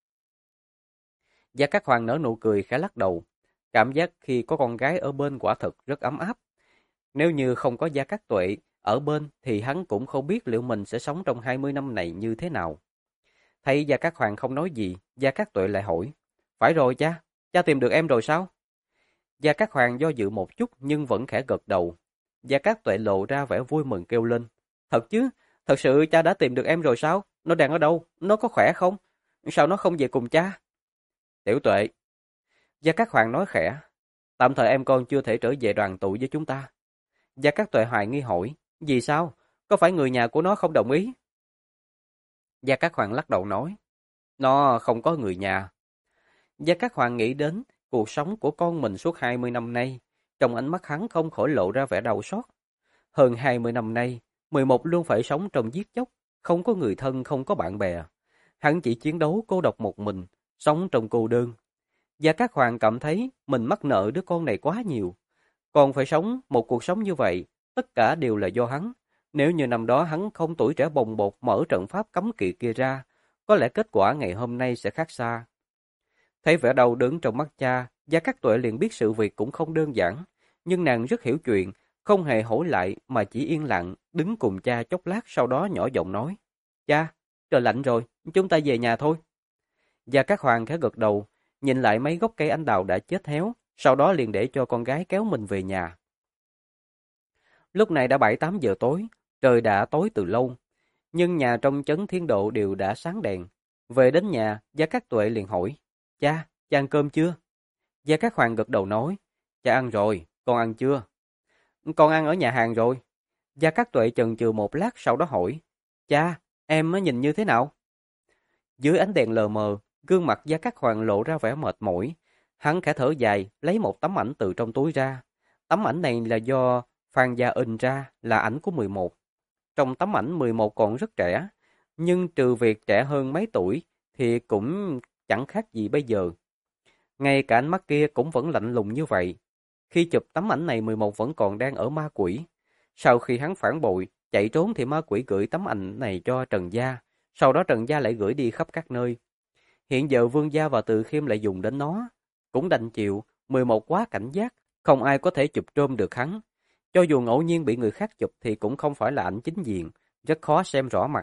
A: Gia Cát Hoàng nở nụ cười khẽ lắc đầu. Cảm giác khi có con gái ở bên quả thực rất ấm áp. Nếu như không có Gia Cát Tuệ ở bên thì hắn cũng không biết liệu mình sẽ sống trong 20 năm này như thế nào. Thấy Gia Cát Hoàng không nói gì, Gia Cát Tuệ lại hỏi. Phải rồi cha, cha tìm được em rồi sao? Gia Cát Hoàng do dự một chút nhưng vẫn khẽ gật đầu. Gia Cát Tuệ lộ ra vẻ vui mừng kêu lên. Thật chứ, thật sự cha đã tìm được em rồi sao? Nó đang ở đâu? Nó có khỏe không? Sao nó không về cùng cha? Tiểu Tuệ. Gia Cát Hoàng nói khẽ. Tạm thời em con chưa thể trở về đoàn tụ với chúng ta. Gia Cát Tuệ hoài nghi hỏi. Vì sao? Có phải người nhà của nó không đồng ý? Gia Cát Hoàng lắc đầu nói. Nó không có người nhà. Gia Cát Hoàng nghĩ đến cuộc sống của con mình suốt 20 năm nay. Trong ánh mắt hắn không khỏi lộ ra vẻ đau xót. Hơn 20 năm nay, 11 luôn phải sống trong giết chóc, không có người thân, không có bạn bè. Hắn chỉ chiến đấu cô độc một mình, sống trong cô đơn. Gia Cát Hoàng cảm thấy mình mắc nợ đứa con này quá nhiều. Còn phải sống một cuộc sống như vậy, tất cả đều là do hắn. Nếu như năm đó hắn không tuổi trẻ bồng bột mở trận pháp cấm kỵ kia ra, có lẽ kết quả ngày hôm nay sẽ khác xa. Thấy vẻ đau đớn trong mắt cha, Gia Cát Tuệ liền biết sự việc cũng không đơn giản. Nhưng nàng rất hiểu chuyện, không hề hỏi lại mà chỉ yên lặng, đứng cùng cha chốc lát sau đó nhỏ giọng nói. Cha, trời lạnh rồi, chúng ta về nhà thôi. Gia Cát Hoàng khẽ gật đầu, nhìn lại mấy gốc cây anh đào đã chết héo, sau đó liền để cho con gái kéo mình về nhà. Lúc này đã 7-8 giờ tối, trời đã tối từ lâu, nhưng nhà trong trấn Thiên Độ đều đã sáng đèn. Về đến nhà, Gia Cát Tuệ liền hỏi, cha ăn cơm chưa? Gia Cát Hoàng gật đầu nói, cha ăn rồi, con ăn chưa? Con ăn ở nhà hàng rồi. Gia Cát Tuệ chần chừ một lát sau đó hỏi, cha, em mới nhìn như thế nào? Dưới ánh đèn lờ mờ, gương mặt Gia Cát Hoàng lộ ra vẻ mệt mỏi. Hắn khẽ thở dài, lấy một tấm ảnh từ trong túi ra. Tấm ảnh này là do Phan Gia in ra, là ảnh của 11. Trong tấm ảnh 11 còn rất trẻ, nhưng trừ việc trẻ hơn mấy tuổi thì cũng chẳng khác gì bây giờ. Ngay cả ánh mắt kia cũng vẫn lạnh lùng như vậy. Khi chụp tấm ảnh này 11 vẫn còn đang ở ma quỷ. Sau khi hắn phản bội, chạy trốn thì ma quỷ gửi tấm ảnh này cho Trần Gia. Sau đó Trần Gia lại gửi đi khắp các nơi. Hiện giờ Vương Gia và Từ Khiêm lại dùng đến nó. Cũng đành chịu, 11 quá cảnh giác, không ai có thể chụp trôm được hắn. Cho dù ngẫu nhiên bị người khác chụp thì cũng không phải là ảnh chính diện, rất khó xem rõ mặt.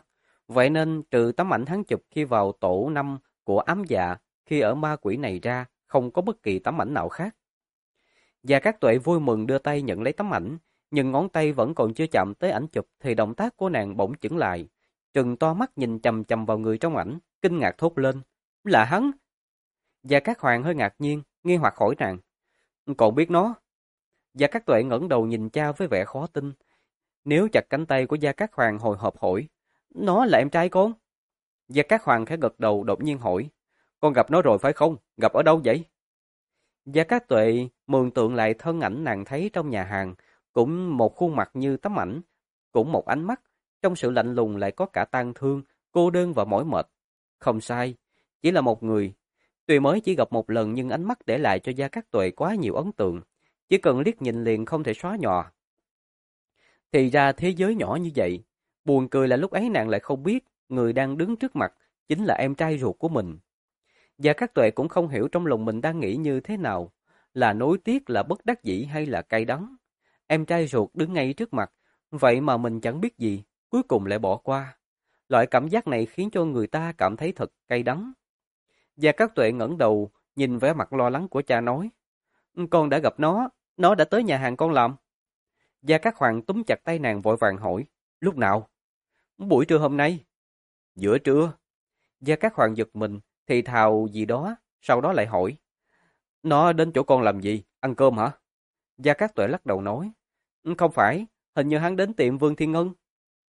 A: Vậy nên trừ tấm ảnh hắn chụp khi vào tổ 5 của ám dạ, khi ở ma quỷ này ra, không có bất kỳ tấm ảnh nào khác. Và các tuệ vui mừng đưa tay nhận lấy tấm ảnh, nhưng ngón tay vẫn còn chưa chạm tới ảnh chụp thì động tác của nàng bỗng chững lại. Trừng to mắt nhìn chằm chằm vào người trong ảnh, kinh ngạc thốt lên. Là hắn! Và các hoàng hơi ngạc nhiên, nghi hoặc hỏi nàng. Còn biết nó? Và các tuệ ngẩng đầu nhìn cha với vẻ khó tin. Nếu chặt cánh tay của Gia Cát Hoàng hồi hộp hỏi. Nó là em trai con? Gia Cát Hoàng khẽ gật đầu đột nhiên hỏi. Con gặp nó rồi phải không? Gặp ở đâu vậy? Gia Cát Tuệ mường tượng lại thân ảnh nàng thấy trong nhà hàng, cũng một khuôn mặt như tấm ảnh, cũng một ánh mắt, trong sự lạnh lùng lại có cả tang thương, cô đơn và mỏi mệt. Không sai, chỉ là một người. Tuy mới chỉ gặp một lần nhưng ánh mắt để lại cho Gia Cát Tuệ quá nhiều ấn tượng, chỉ cần liếc nhìn liền không thể xóa nhòa. Thì ra thế giới nhỏ như vậy, buồn cười là lúc ấy nàng lại không biết người đang đứng trước mặt chính là em trai ruột của mình. Và các tuệ cũng không hiểu trong lòng mình đang nghĩ như thế nào, là nối tiếc, là bất đắc dĩ hay là cay đắng. Em trai ruột đứng ngay trước mặt, vậy mà mình chẳng biết gì, cuối cùng lại bỏ qua. Loại cảm giác này khiến cho người ta cảm thấy thật cay đắng. Và các tuệ ngẩng đầu, nhìn vẻ mặt lo lắng của cha nói, con đã gặp nó đã tới nhà hàng con làm. Và các hoàng túm chặt tay nàng vội vàng hỏi, lúc nào? Buổi trưa hôm nay. Giữa trưa. Và các hoàng giật mình, thì thào gì đó, sau đó lại hỏi. Nó đến chỗ con làm gì? Ăn cơm hả? Gia Cát Tuệ lắc đầu nói. Không phải, hình như hắn đến tiệm Vương Thiên Ngân.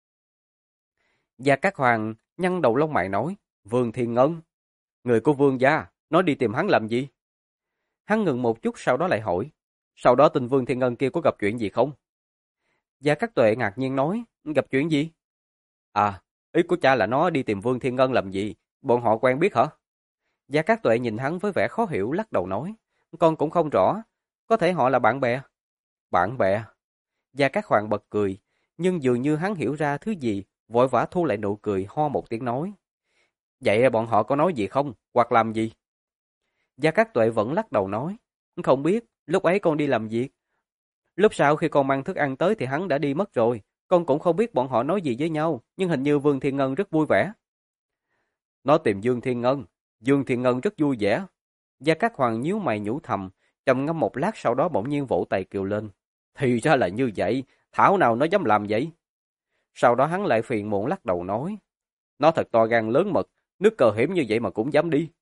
A: Gia Cát Hoàng nhăn đầu lông mày nói. Vương Thiên Ngân? Người của Vương gia, nó đi tìm hắn làm gì? Hắn ngừng một chút sau đó lại hỏi. Sau đó tên Vương Thiên Ngân kia có gặp chuyện gì không? Gia Cát Tuệ ngạc nhiên nói. Gặp chuyện gì? À, ý của cha là nó đi tìm Vương Thiên Ngân làm gì? Bọn họ quen biết hả? Gia Cát Tuệ nhìn hắn với vẻ khó hiểu lắc đầu nói. Con cũng không rõ. Có thể họ là bạn bè. Bạn bè? Gia Cát Hoàng bật cười. Nhưng dường như hắn hiểu ra thứ gì. Vội vã thu lại nụ cười ho một tiếng nói. Vậy bọn họ có nói gì không? Hoặc làm gì? Gia Cát Tuệ vẫn lắc đầu nói. Không biết. Lúc ấy con đi làm việc. Lúc sau khi con mang thức ăn tới thì hắn đã đi mất rồi. Con cũng không biết bọn họ nói gì với nhau. Nhưng hình như Vương Thiên Ngân rất vui vẻ. Nó tìm Dương Thiên Ngân. Dương Thiên Ngân rất vui vẻ. Gia Cát Hoàng nhíu mày nhủ thầm, trầm ngâm một lát sau đó bỗng nhiên vỗ tay kêu lên. Thì ra là như vậy, thảo nào nó dám làm vậy? Sau đó hắn lại phiền muộn lắc đầu nói. Nó thật to gan lớn mật, nước cờ hiểm như vậy mà cũng dám đi.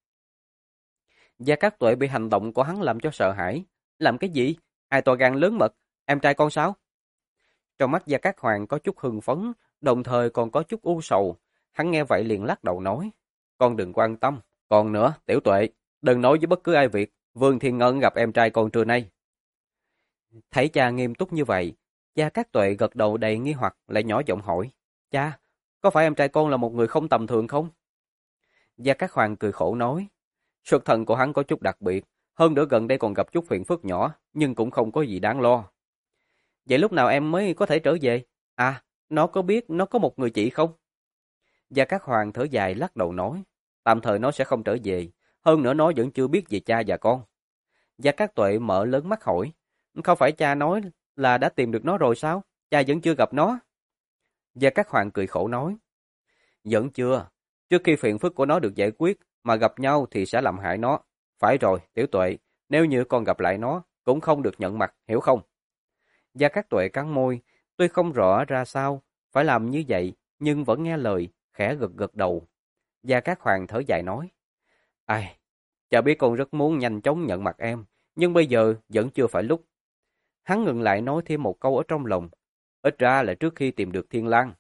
A: Gia Cát Tuệ bị hành động của hắn làm cho sợ hãi. Làm cái gì? Ai to gan lớn mật? Em trai con sao? Trong mắt Gia Cát Hoàng có chút hưng phấn, đồng thời còn có chút u sầu. Hắn nghe vậy liền lắc đầu nói. Con đừng quan tâm. Còn nữa, Tiểu Tuệ, đừng nói với bất cứ ai việc Vương Thiên Ngân gặp em trai con trưa nay. Thấy cha nghiêm túc như vậy, Gia Cát Tuệ gật đầu đầy nghi hoặc lại nhỏ giọng hỏi. Cha, có phải em trai con là một người không tầm thường không? Gia Cát Hoàng cười khổ nói. Xuất thân của hắn có chút đặc biệt, hơn nữa gần đây còn gặp chút phiền phức nhỏ, nhưng cũng không có gì đáng lo. Vậy lúc nào em mới có thể trở về? À, nó có biết nó có một người chị không? Gia Cát Hoàng thở dài lắc đầu nói. Tạm thời nó sẽ không trở về, hơn nữa nó vẫn chưa biết về cha và con. Gia Cát Tuệ mở lớn mắt hỏi. Không phải cha nói là đã tìm được nó rồi sao? Cha vẫn chưa gặp nó. Gia Cát Hoàng cười khổ nói. Vẫn chưa. Trước khi phiền phức của nó được giải quyết, mà gặp nhau thì sẽ làm hại nó. Phải rồi, Tiểu Tuệ, nếu như con gặp lại nó, cũng không được nhận mặt, hiểu không? Gia Cát Tuệ cắn môi, tuy không rõ ra sao, phải làm như vậy, nhưng vẫn nghe lời, khẽ gật gật đầu. Gia Cát Hoàng thở dài nói. Ai, cha biết con rất muốn nhanh chóng nhận mặt em, nhưng bây giờ vẫn chưa phải lúc. Hắn ngừng lại nói thêm một câu ở trong lòng. Ít ra là trước khi tìm được Thiên Lang.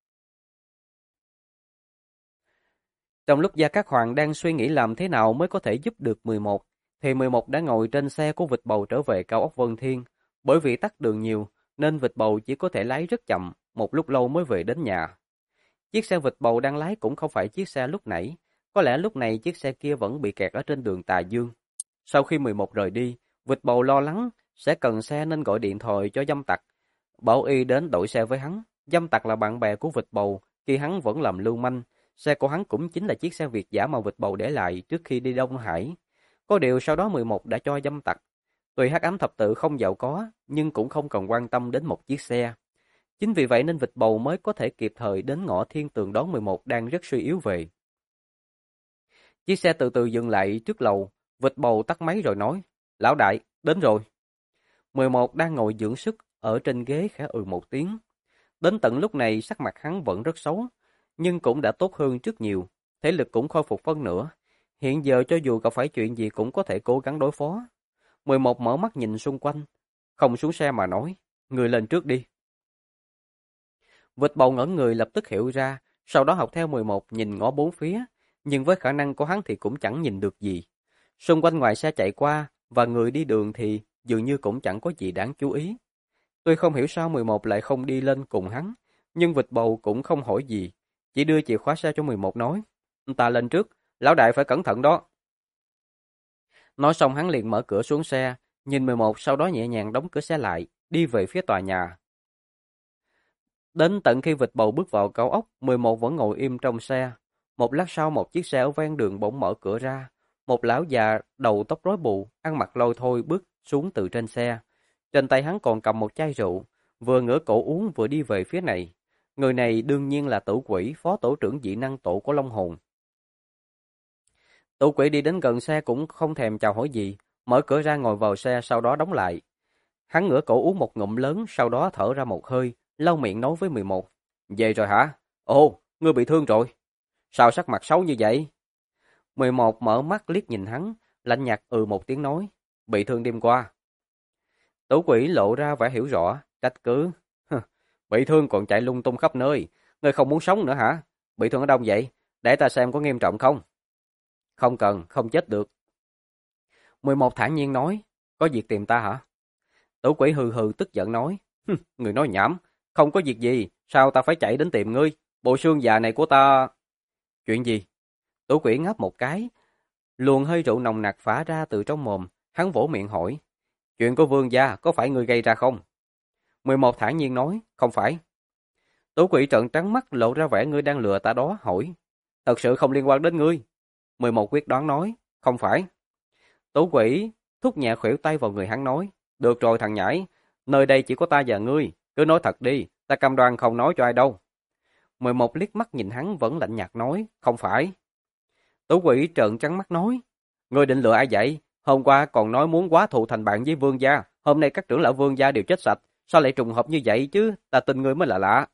A: Trong lúc Gia Cát Hoàng đang suy nghĩ làm thế nào mới có thể giúp được 11, thì 11 đã ngồi trên xe của vịt bầu trở về cao ốc Vân Thiên. Bởi vì tắc đường nhiều, nên vịt bầu chỉ có thể lái rất chậm, một lúc lâu mới về đến nhà. Chiếc xe vịt bầu đang lái cũng không phải chiếc xe lúc nãy, có lẽ lúc này chiếc xe kia vẫn bị kẹt ở trên đường Tà Dương. Sau khi 11 rời đi, vịt bầu lo lắng sẽ cần xe nên gọi điện thoại cho dâm tặc. Bảo y đến đổi xe với hắn. Dâm tặc là bạn bè của vịt bầu khi hắn vẫn làm lưu manh. Xe của hắn cũng chính là chiếc xe Việt giả mà vịt bầu để lại trước khi đi Đông Hải. Có điều sau đó 11 đã cho dâm tặc. Tuy hắc ám thập tự không giàu có, nhưng cũng không cần quan tâm đến một chiếc xe. Chính vì vậy nên vịt bầu mới có thể kịp thời đến ngõ thiên tường đón 11 đang rất suy yếu về. Chiếc xe từ từ dừng lại trước lầu, vịt bầu tắt máy rồi nói, lão đại, đến rồi. 11 đang ngồi dưỡng sức ở trên ghế khẽ một tiếng. Đến tận lúc này sắc mặt hắn vẫn rất xấu, nhưng cũng đã tốt hơn rất nhiều, thể lực cũng khôi phục phân nửa. Hiện giờ cho dù gặp phải chuyện gì cũng có thể cố gắng đối phó. 11 mở mắt nhìn xung quanh, không xuống xe mà nói, người lên trước đi. Vịt bầu ngẩn người lập tức hiểu ra, sau đó học theo 11 nhìn ngó bốn phía, nhưng với khả năng của hắn thì cũng chẳng nhìn được gì. Xung quanh ngoài xe chạy qua, và người đi đường thì dường như cũng chẳng có gì đáng chú ý. Tôi không hiểu sao 11 lại không đi lên cùng hắn, nhưng vịt bầu cũng không hỏi gì, chỉ đưa chìa khóa xe cho 11 nói, ta lên trước, lão đại phải cẩn thận đó. Nói xong hắn liền mở cửa xuống xe, nhìn 11 sau đó nhẹ nhàng đóng cửa xe lại, đi về phía tòa nhà. Đến tận khi vịt bầu bước vào cao ốc, 11 vẫn ngồi im trong xe. Một lát sau một chiếc xe ở ven đường bỗng mở cửa ra. Một lão già đầu tóc rối bù, ăn mặc lôi thôi bước xuống từ trên xe. Trên tay hắn còn cầm một chai rượu, vừa ngửa cổ uống vừa đi về phía này. Người này đương nhiên là Tử Quỷ, phó tổ trưởng dị năng tổ của Long Hồn. Tử Quỷ đi đến gần xe cũng không thèm chào hỏi gì, mở cửa ra ngồi vào xe sau đó đóng lại. Hắn ngửa cổ uống một ngụm lớn, sau đó thở ra một hơi, lau miệng nói với 11. Về rồi hả? Ồ, ngươi bị thương rồi. Sao sắc mặt xấu như vậy? 11 mở mắt liếc nhìn hắn, lạnh nhạt một tiếng nói. Bị thương đêm qua. Tử Quỷ lộ ra vẻ hiểu rõ, trách cứ. Bị thương còn chạy lung tung khắp nơi. Ngươi không muốn sống nữa hả? Bị thương ở đâu vậy? Để ta xem có nghiêm trọng không? Không cần, không chết được. 11 thản nhiên nói. Có việc tìm ta hả? Tử Quỷ hừ hừ tức giận nói. Người nói nhảm. Không có việc gì, sao ta phải chạy đến tìm ngươi? Bộ xương già này của ta... Chuyện gì? Tử Quỷ ngáp một cái, luồng hơi rượu nồng nặc phả ra từ trong mồm, hắn vỗ miệng hỏi. Chuyện của Vương gia có phải ngươi gây ra không? 11 thản nhiên nói, không phải. Tử Quỷ trợn trắng mắt lộ ra vẻ ngươi đang lừa ta đó, hỏi. Thật sự không liên quan đến ngươi. 11 quyết đoán nói, không phải. Tử Quỷ thúc nhẹ khuỷu tay vào người hắn nói, được rồi thằng nhãi, nơi đây chỉ có ta và ngươi, cứ nói thật đi, ta cam đoan không nói cho ai đâu. 11 liếc mắt nhìn hắn vẫn lạnh nhạt nói, không phải. Tử Quỷ trợn trắng mắt nói, ngươi định lừa ai vậy? Hôm qua còn nói muốn quá thù thành bạn với Vương gia, hôm nay các trưởng lão Vương gia đều chết sạch, sao lại trùng hợp như vậy chứ? Ta tin ngươi mới là lạ.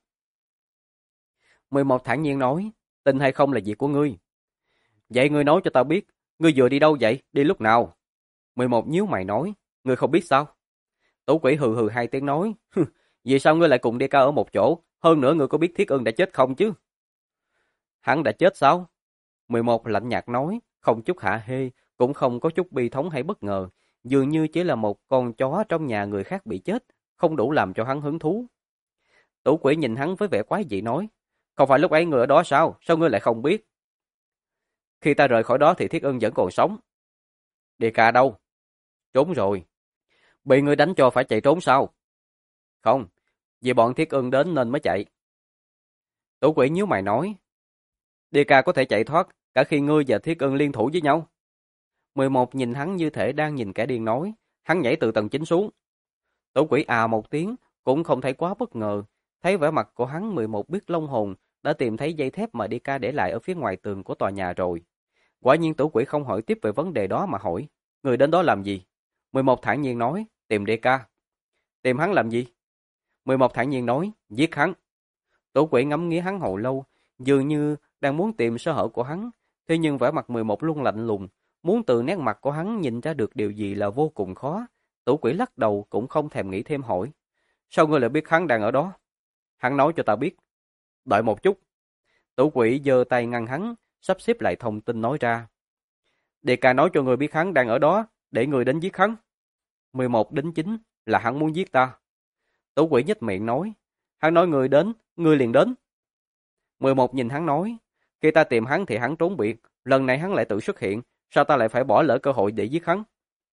A: 11 thản nhiên nói, tin hay không là việc của ngươi. Vậy ngươi nói cho ta biết, ngươi vừa đi đâu vậy? Đi lúc nào? 11 nhíu mày nói, ngươi không biết sao? Tử Quỷ hừ hừ hai tiếng nói, vì sao ngươi lại cùng đi ca ở một chỗ? Hơn nữa ngươi có biết Thiết Ưng đã chết không chứ? Hắn đã chết sao? 11 lạnh nhạt nói, không chút hả hê, cũng không có chút bi thống hay bất ngờ, dường như chỉ là một con chó trong nhà người khác bị chết, không đủ làm cho hắn hứng thú. Tử Quỷ nhìn hắn với vẻ quái dị nói, không phải lúc ấy ngươi ở đó sao? Sao ngươi lại không biết? Khi ta rời khỏi đó thì Thiết Ưng vẫn còn sống. Đi ca đâu? Trốn rồi. Bị ngươi đánh cho phải chạy trốn sao? Không, vì bọn Thiết Ưng đến nên mới chạy. Tử Quỷ nhíu mày nói, đi ca có thể chạy thoát cả khi ngươi và Thiết Ưng liên thủ với nhau. 11 nhìn hắn như thể đang nhìn kẻ điên nói, hắn nhảy từ tầng 9 xuống. Tử Quỷ một tiếng, cũng không thấy quá bất ngờ, thấy vẻ mặt của hắn 11 biết Long Hồn đã tìm thấy dây thép mà đi ca để lại ở phía ngoài tường của tòa nhà rồi. Quả nhiên Tử Quỷ không hỏi tiếp về vấn đề đó mà hỏi, người đến đó làm gì? 11 thản nhiên nói, tìm đi ca. Tìm hắn làm gì? 11 thản nhiên nói, giết hắn. Tử Quỷ ngắm nghía hắn hồi lâu, dường như đang muốn tìm sơ hở của hắn, thế nhưng vẻ mặt 11 luôn lạnh lùng, muốn từ nét mặt của hắn nhìn ra được điều gì là vô cùng khó. Tử Quỷ lắc đầu cũng không thèm nghĩ thêm hỏi, sao ngươi lại biết hắn đang ở đó? Hắn nói cho ta biết. Đợi một chút. Tử Quỷ giơ tay ngăn hắn, sắp xếp lại thông tin nói ra. Đề ca nói cho ngươi biết hắn đang ở đó, để ngươi đến giết hắn. 11 đính chính là hắn muốn giết ta. Tử Quỷ nhếch miệng nói, hắn nói ngươi đến, ngươi liền đến. 11 nhìn hắn nói, khi ta tìm hắn thì hắn trốn biệt, lần này hắn lại tự xuất hiện, sao ta lại phải bỏ lỡ cơ hội để giết hắn?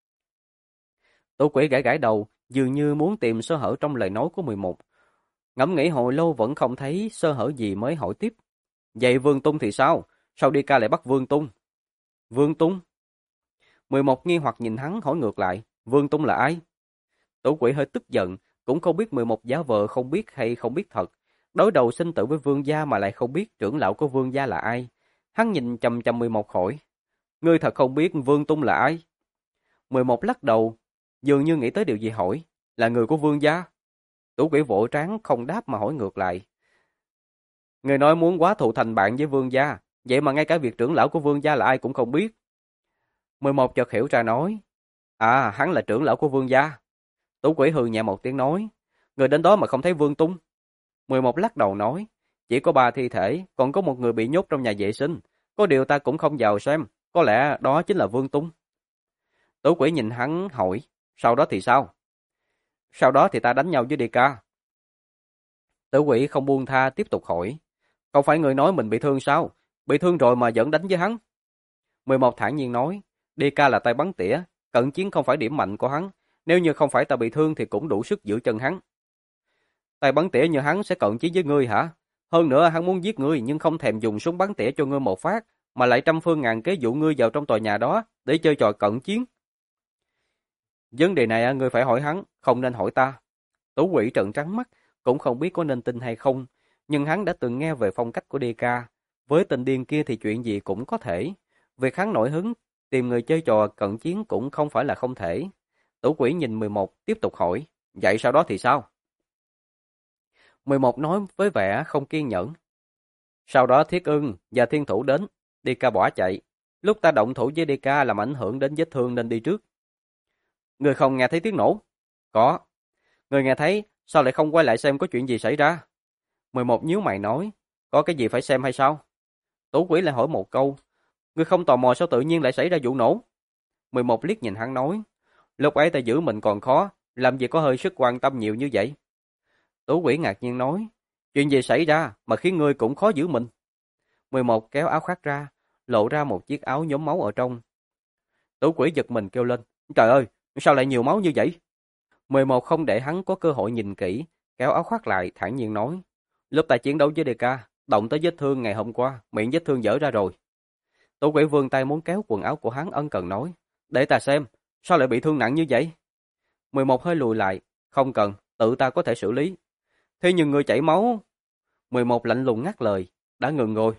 A: Tử Quỷ gãi gãi đầu, dường như muốn tìm sơ hở trong lời nói của 11. Ngẫm nghĩ hồi lâu vẫn không thấy sơ hở gì mới hỏi tiếp. Vậy Vương Tung thì sao? Sao đi ca lại bắt Vương Tung? Vương Tung? 11 nghi hoặc nhìn hắn hỏi ngược lại, Vương Tung là ai? Tử Quỷ hơi tức giận, cũng không biết 11 giả vờ không biết hay không biết thật. Đối đầu sinh tử với Vương gia mà lại không biết trưởng lão của Vương gia là ai. Hắn nhìn chằm chằm 11 hỏi, ngươi thật không biết Vương Tung là ai? 11 lắc đầu, dường như nghĩ tới điều gì hỏi, là người của Vương gia. Tủ quỷ vỗ trán không đáp mà hỏi ngược lại. Người nói muốn quá thù thành bạn với Vương gia, vậy mà ngay cả việc trưởng lão của Vương gia là ai cũng không biết. 11 chợt hiểu ra nói, à, hắn là trưởng lão của Vương gia. Tủ quỷ hừ nhẹ một tiếng nói, người đến đó mà không thấy Vương Tung. 11 lắc đầu nói, chỉ có 3 thi thể, còn có một người bị nhốt trong nhà vệ sinh. Có điều ta cũng không vào xem, có lẽ đó chính là Vương Tung. Tủ quỷ nhìn hắn hỏi, sau đó thì sao? Sau đó thì ta đánh nhau với Đi Ca. Tử quỷ không buông tha tiếp tục hỏi, không phải người nói mình bị thương sao? Bị thương rồi mà vẫn đánh với hắn. 11 thản nhiên nói, Đi Ca là tay bắn tỉa, cận chiến không phải điểm mạnh của hắn. Nếu như không phải ta bị thương thì cũng đủ sức giữ chân hắn. Tay bắn tỉa như hắn sẽ cận chiến với ngươi hả? Hơn nữa hắn muốn giết ngươi nhưng không thèm dùng súng bắn tỉa cho ngươi một phát, mà lại trăm phương ngàn kế dụ ngươi vào trong tòa nhà đó để chơi trò cận chiến. Vấn đề này ngươi phải hỏi hắn, không nên hỏi ta. Tú quỷ trợn trắng mắt, cũng không biết có nên tin hay không, nhưng hắn đã từng nghe về phong cách của DK. Với tên điên kia thì chuyện gì cũng có thể. Việc hắn nổi hứng, tìm người chơi trò cận chiến cũng không phải là không thể. Tú quỷ nhìn 11 tiếp tục hỏi, vậy sau đó thì sao? 11 nói với vẻ không kiên nhẫn. Sau đó Thiết Ưng và Thiên Thủ đến, DK bỏ chạy. Lúc ta động thủ với DK làm ảnh hưởng đến vết thương nên đi trước. Người không nghe thấy tiếng nổ? Có. Người nghe thấy, sao lại không quay lại xem có chuyện gì xảy ra? 11 nhíu mày nói, có cái gì phải xem hay sao? Tú quỷ lại hỏi một câu, người không tò mò sao tự nhiên lại xảy ra vụ nổ? 11 liếc nhìn hắn nói, lúc ấy ta giữ mình còn khó, làm gì có hơi sức quan tâm nhiều như vậy? Tú quỷ ngạc nhiên nói, chuyện gì xảy ra mà khiến ngươi cũng khó giữ mình? 11 kéo áo khoác ra, lộ ra một chiếc áo nhuốm máu ở trong. Tú quỷ giật mình kêu lên, trời ơi, sao lại nhiều máu như vậy? 11 không để hắn có cơ hội nhìn kỹ, kéo áo khoác lại, thản nhiên nói, lúc ta chiến đấu với DK, động tới vết thương ngày hôm qua, miệng vết thương dở ra rồi. Tú quỷ vươn tay muốn kéo quần áo của hắn ân cần nói, để ta xem, sao lại bị thương nặng như vậy? 11 hơi lùi lại, không cần, tự ta có thể xử lý. Thế nhưng người chảy máu. 11 lạnh lùng ngắt lời, đã ngừng rồi.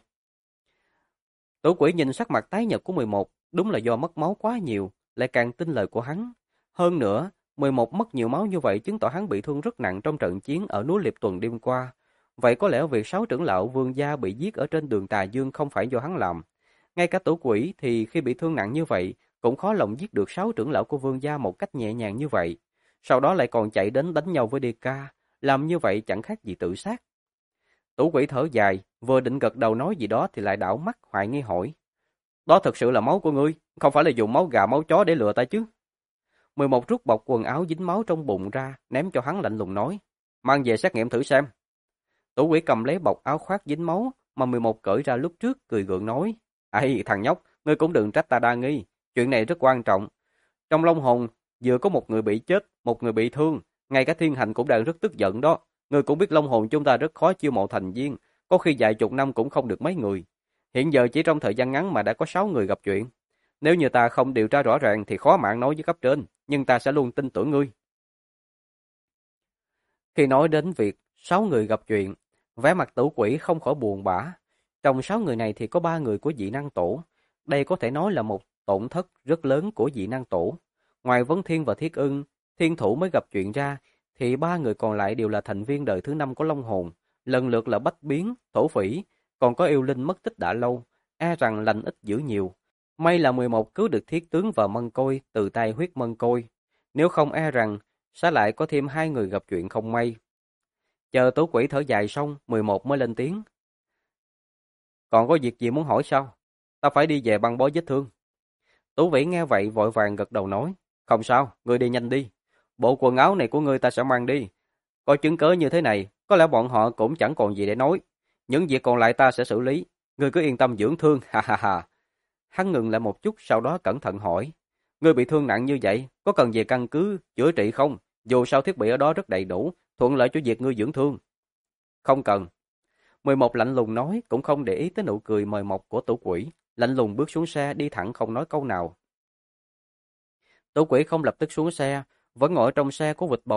A: Tú quỷ nhìn sắc mặt tái nhợt của 11, đúng là do mất máu quá nhiều, lại càng tin lời của hắn. Hơn nữa, 11 mất nhiều máu như vậy chứng tỏ hắn bị thương rất nặng trong trận chiến ở núi Liệp Tuần đêm qua. Vậy có lẽ việc 6 trưởng lão Vương gia bị giết ở trên đường Tà Dương không phải do hắn làm. Ngay cả Tử quỷ thì khi bị thương nặng như vậy, cũng khó lòng giết được 6 trưởng lão của Vương gia một cách nhẹ nhàng như vậy. Sau đó lại còn chạy đến đánh nhau với DK, làm như vậy chẳng khác gì tự sát. Tử quỷ thở dài, vừa định gật đầu nói gì đó thì lại đảo mắt hoài nghi hỏi. Đó thật sự là máu của ngươi, không phải là dùng máu gà máu chó để lừa ta chứ? 11 rút bọc quần áo dính máu trong bụng ra, ném cho hắn lạnh lùng nói. Mang về xét nghiệm thử xem. Tử quỷ cầm lấy bọc áo khoác dính máu mà 11 cởi ra lúc trước, cười gượng nói. Ây, thằng nhóc, ngươi cũng đừng trách ta đa nghi. Chuyện này rất quan trọng. Trong Long Hồn, vừa có một người bị chết, một người bị thương. Ngay cả thiên hành cũng đang rất tức giận đó. Ngươi cũng biết Long Hồn chúng ta rất khó chiêu mộ thành viên. Có khi vài chục năm cũng không được mấy người. Hiện giờ chỉ trong thời gian ngắn mà đã có 6 người gặp chuyện. Nếu như ta không điều tra rõ ràng thì khó mạng nói với cấp trên, nhưng ta sẽ luôn tin tưởng ngươi. Khi nói đến việc 6 người gặp chuyện, vẻ mặt Tử quỷ không khỏi buồn bã. Trong 6 người này thì có 3 người của dị năng tổ. Đây có thể nói là một tổn thất rất lớn của dị năng tổ. Ngoài Vấn Thiên và Thiết Ưng, Thiên Thủ mới gặp chuyện ra, thì 3 người còn lại đều là thành viên đời thứ 5 của Long Hồn, lần lượt là Bách Biến, Thổ Phỉ, còn có yêu linh mất tích đã lâu, e rằng lành ít dữ nhiều. May là 11 cứu được Thiết Tướng và Mân Côi từ tay Huyết Mân Côi, nếu không e rằng sẽ lại có thêm 2 người gặp chuyện không may. Chờ Tố Quỷ thở dài xong, 11 mới lên tiếng. Còn có việc gì muốn hỏi sao? Ta phải đi về băng bó vết thương. Tú Vĩ nghe vậy vội vàng gật đầu nói. Không sao, ngươi đi nhanh đi. Bộ quần áo này của ngươi ta sẽ mang đi. Có chứng cớ như thế này, có lẽ bọn họ cũng chẳng còn gì để nói. Những việc còn lại ta sẽ xử lý. Ngươi cứ yên tâm dưỡng thương, ha ha ha. Hắn ngừng lại một chút, sau đó cẩn thận hỏi. Ngươi bị thương nặng như vậy, có cần về căn cứ chữa trị không? Dù sao thiết bị ở đó rất đầy đủ, thuận lợi cho việc ngươi dưỡng thương. Không cần. 11 lạnh lùng nói, cũng không để ý tới nụ cười mời mọc của Tử Quỷ, lạnh lùng bước xuống xe đi thẳng không nói câu nào. Tử Quỷ không lập tức xuống xe, vẫn ngồi trong xe của vịt bầu,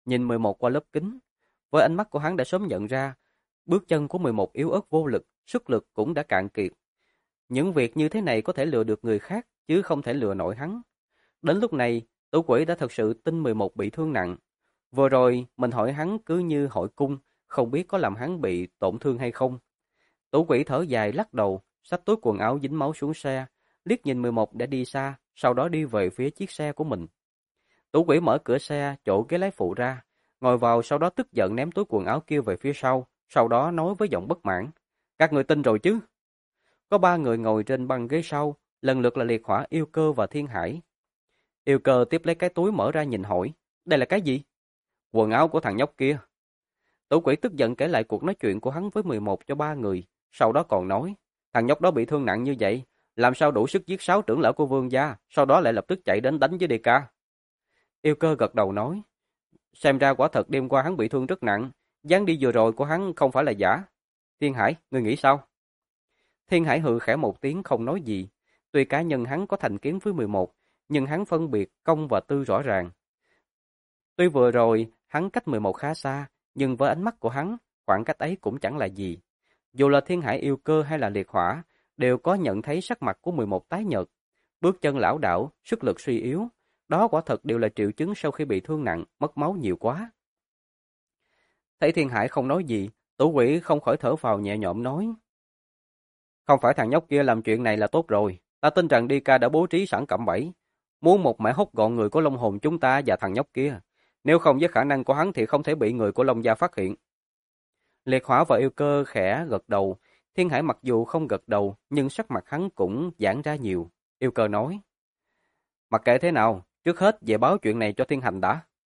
A: nhìn 11 qua lớp kính. Với ánh mắt của hắn đã sớm nhận ra, bước chân của 11 yếu ớt vô lực, sức lực cũng đã cạn kiệt. Những việc như thế này có thể lừa được người khác, chứ không thể lừa nổi hắn. Đến lúc này, Tử Quỷ đã thật sự tin 11 bị thương nặng. Vừa rồi, mình hỏi hắn cứ như hỏi cung, không biết có làm hắn bị tổn thương hay không. Tử Quỷ thở dài lắc đầu, xách túi quần áo dính máu xuống xe, liếc nhìn 11 đã đi xa, sau đó đi về phía chiếc xe của mình. Tử Quỷ mở cửa xe, chỗ ghế lái phụ ra, ngồi vào, sau đó tức giận ném túi quần áo kia về phía sau đó nói với giọng bất mãn: "Các người tin rồi chứ?" Có 3 người ngồi trên băng ghế sau, lần lượt là Liệt Hỏa, Yêu Cơ và Thiên Hải. Yêu Cơ tiếp lấy cái túi mở ra nhìn hỏi: "Đây là cái gì?" "Quần áo của thằng nhóc kia." Tử Quỷ tức giận kể lại cuộc nói chuyện của hắn với 11 cho 3 người, sau đó còn nói: "Thằng nhóc đó bị thương nặng như vậy, làm sao đủ sức giết 6 trưởng lão của Vương gia, sau đó lại lập tức chạy đến đánh với Đề Ca?" Yêu Cơ gật đầu nói: "Xem ra quả thật đêm qua hắn bị thương rất nặng, dáng đi vừa rồi của hắn không phải là giả. Thiên Hải, ngươi nghĩ sao?" Thiên Hải hừ khẽ một tiếng không nói gì. Tuy cá nhân hắn có thành kiến với 11, nhưng hắn phân biệt công và tư rõ ràng. Tuy vừa rồi hắn cách 11 khá xa, nhưng với ánh mắt của hắn, khoảng cách ấy cũng chẳng là gì. Dù là Thiên Hải, Yêu Cơ hay là Liệt Hỏa, đều có nhận thấy sắc mặt của 11 tái nhợt, bước chân lảo đảo, sức lực suy yếu. Đó quả thật đều là triệu chứng sau khi bị thương nặng, mất máu nhiều quá. Thấy Thiên Hải không nói gì, Tử Quỷ không khỏi thở phào nhẹ nhõm nói: "Không phải thằng nhóc kia làm chuyện này là tốt rồi. Ta tin rằng Đi Ca đã bố trí sẵn cạm bẫy, muốn một mẻ hốt gọn người của Long Hồn chúng ta và thằng nhóc kia. Nếu không, với khả năng của hắn thì không thể bị người của Long gia phát hiện." Liệt Hỏa và Yêu Cơ khẽ gật đầu. Thiên Hải mặc dù không gật đầu, nhưng sắc mặt hắn cũng giãn ra nhiều. Yêu Cơ nói: "Mặc kệ thế nào, trước hết về báo chuyện này cho Thiên Hành đã."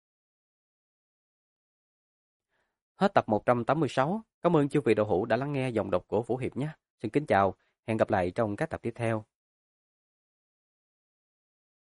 A: Hết tập 186. Cảm ơn chư vị đạo hữu đã lắng nghe giọng đọc của Vũ Hiệp nhé. Xin kính chào, hẹn gặp lại trong các tập tiếp theo.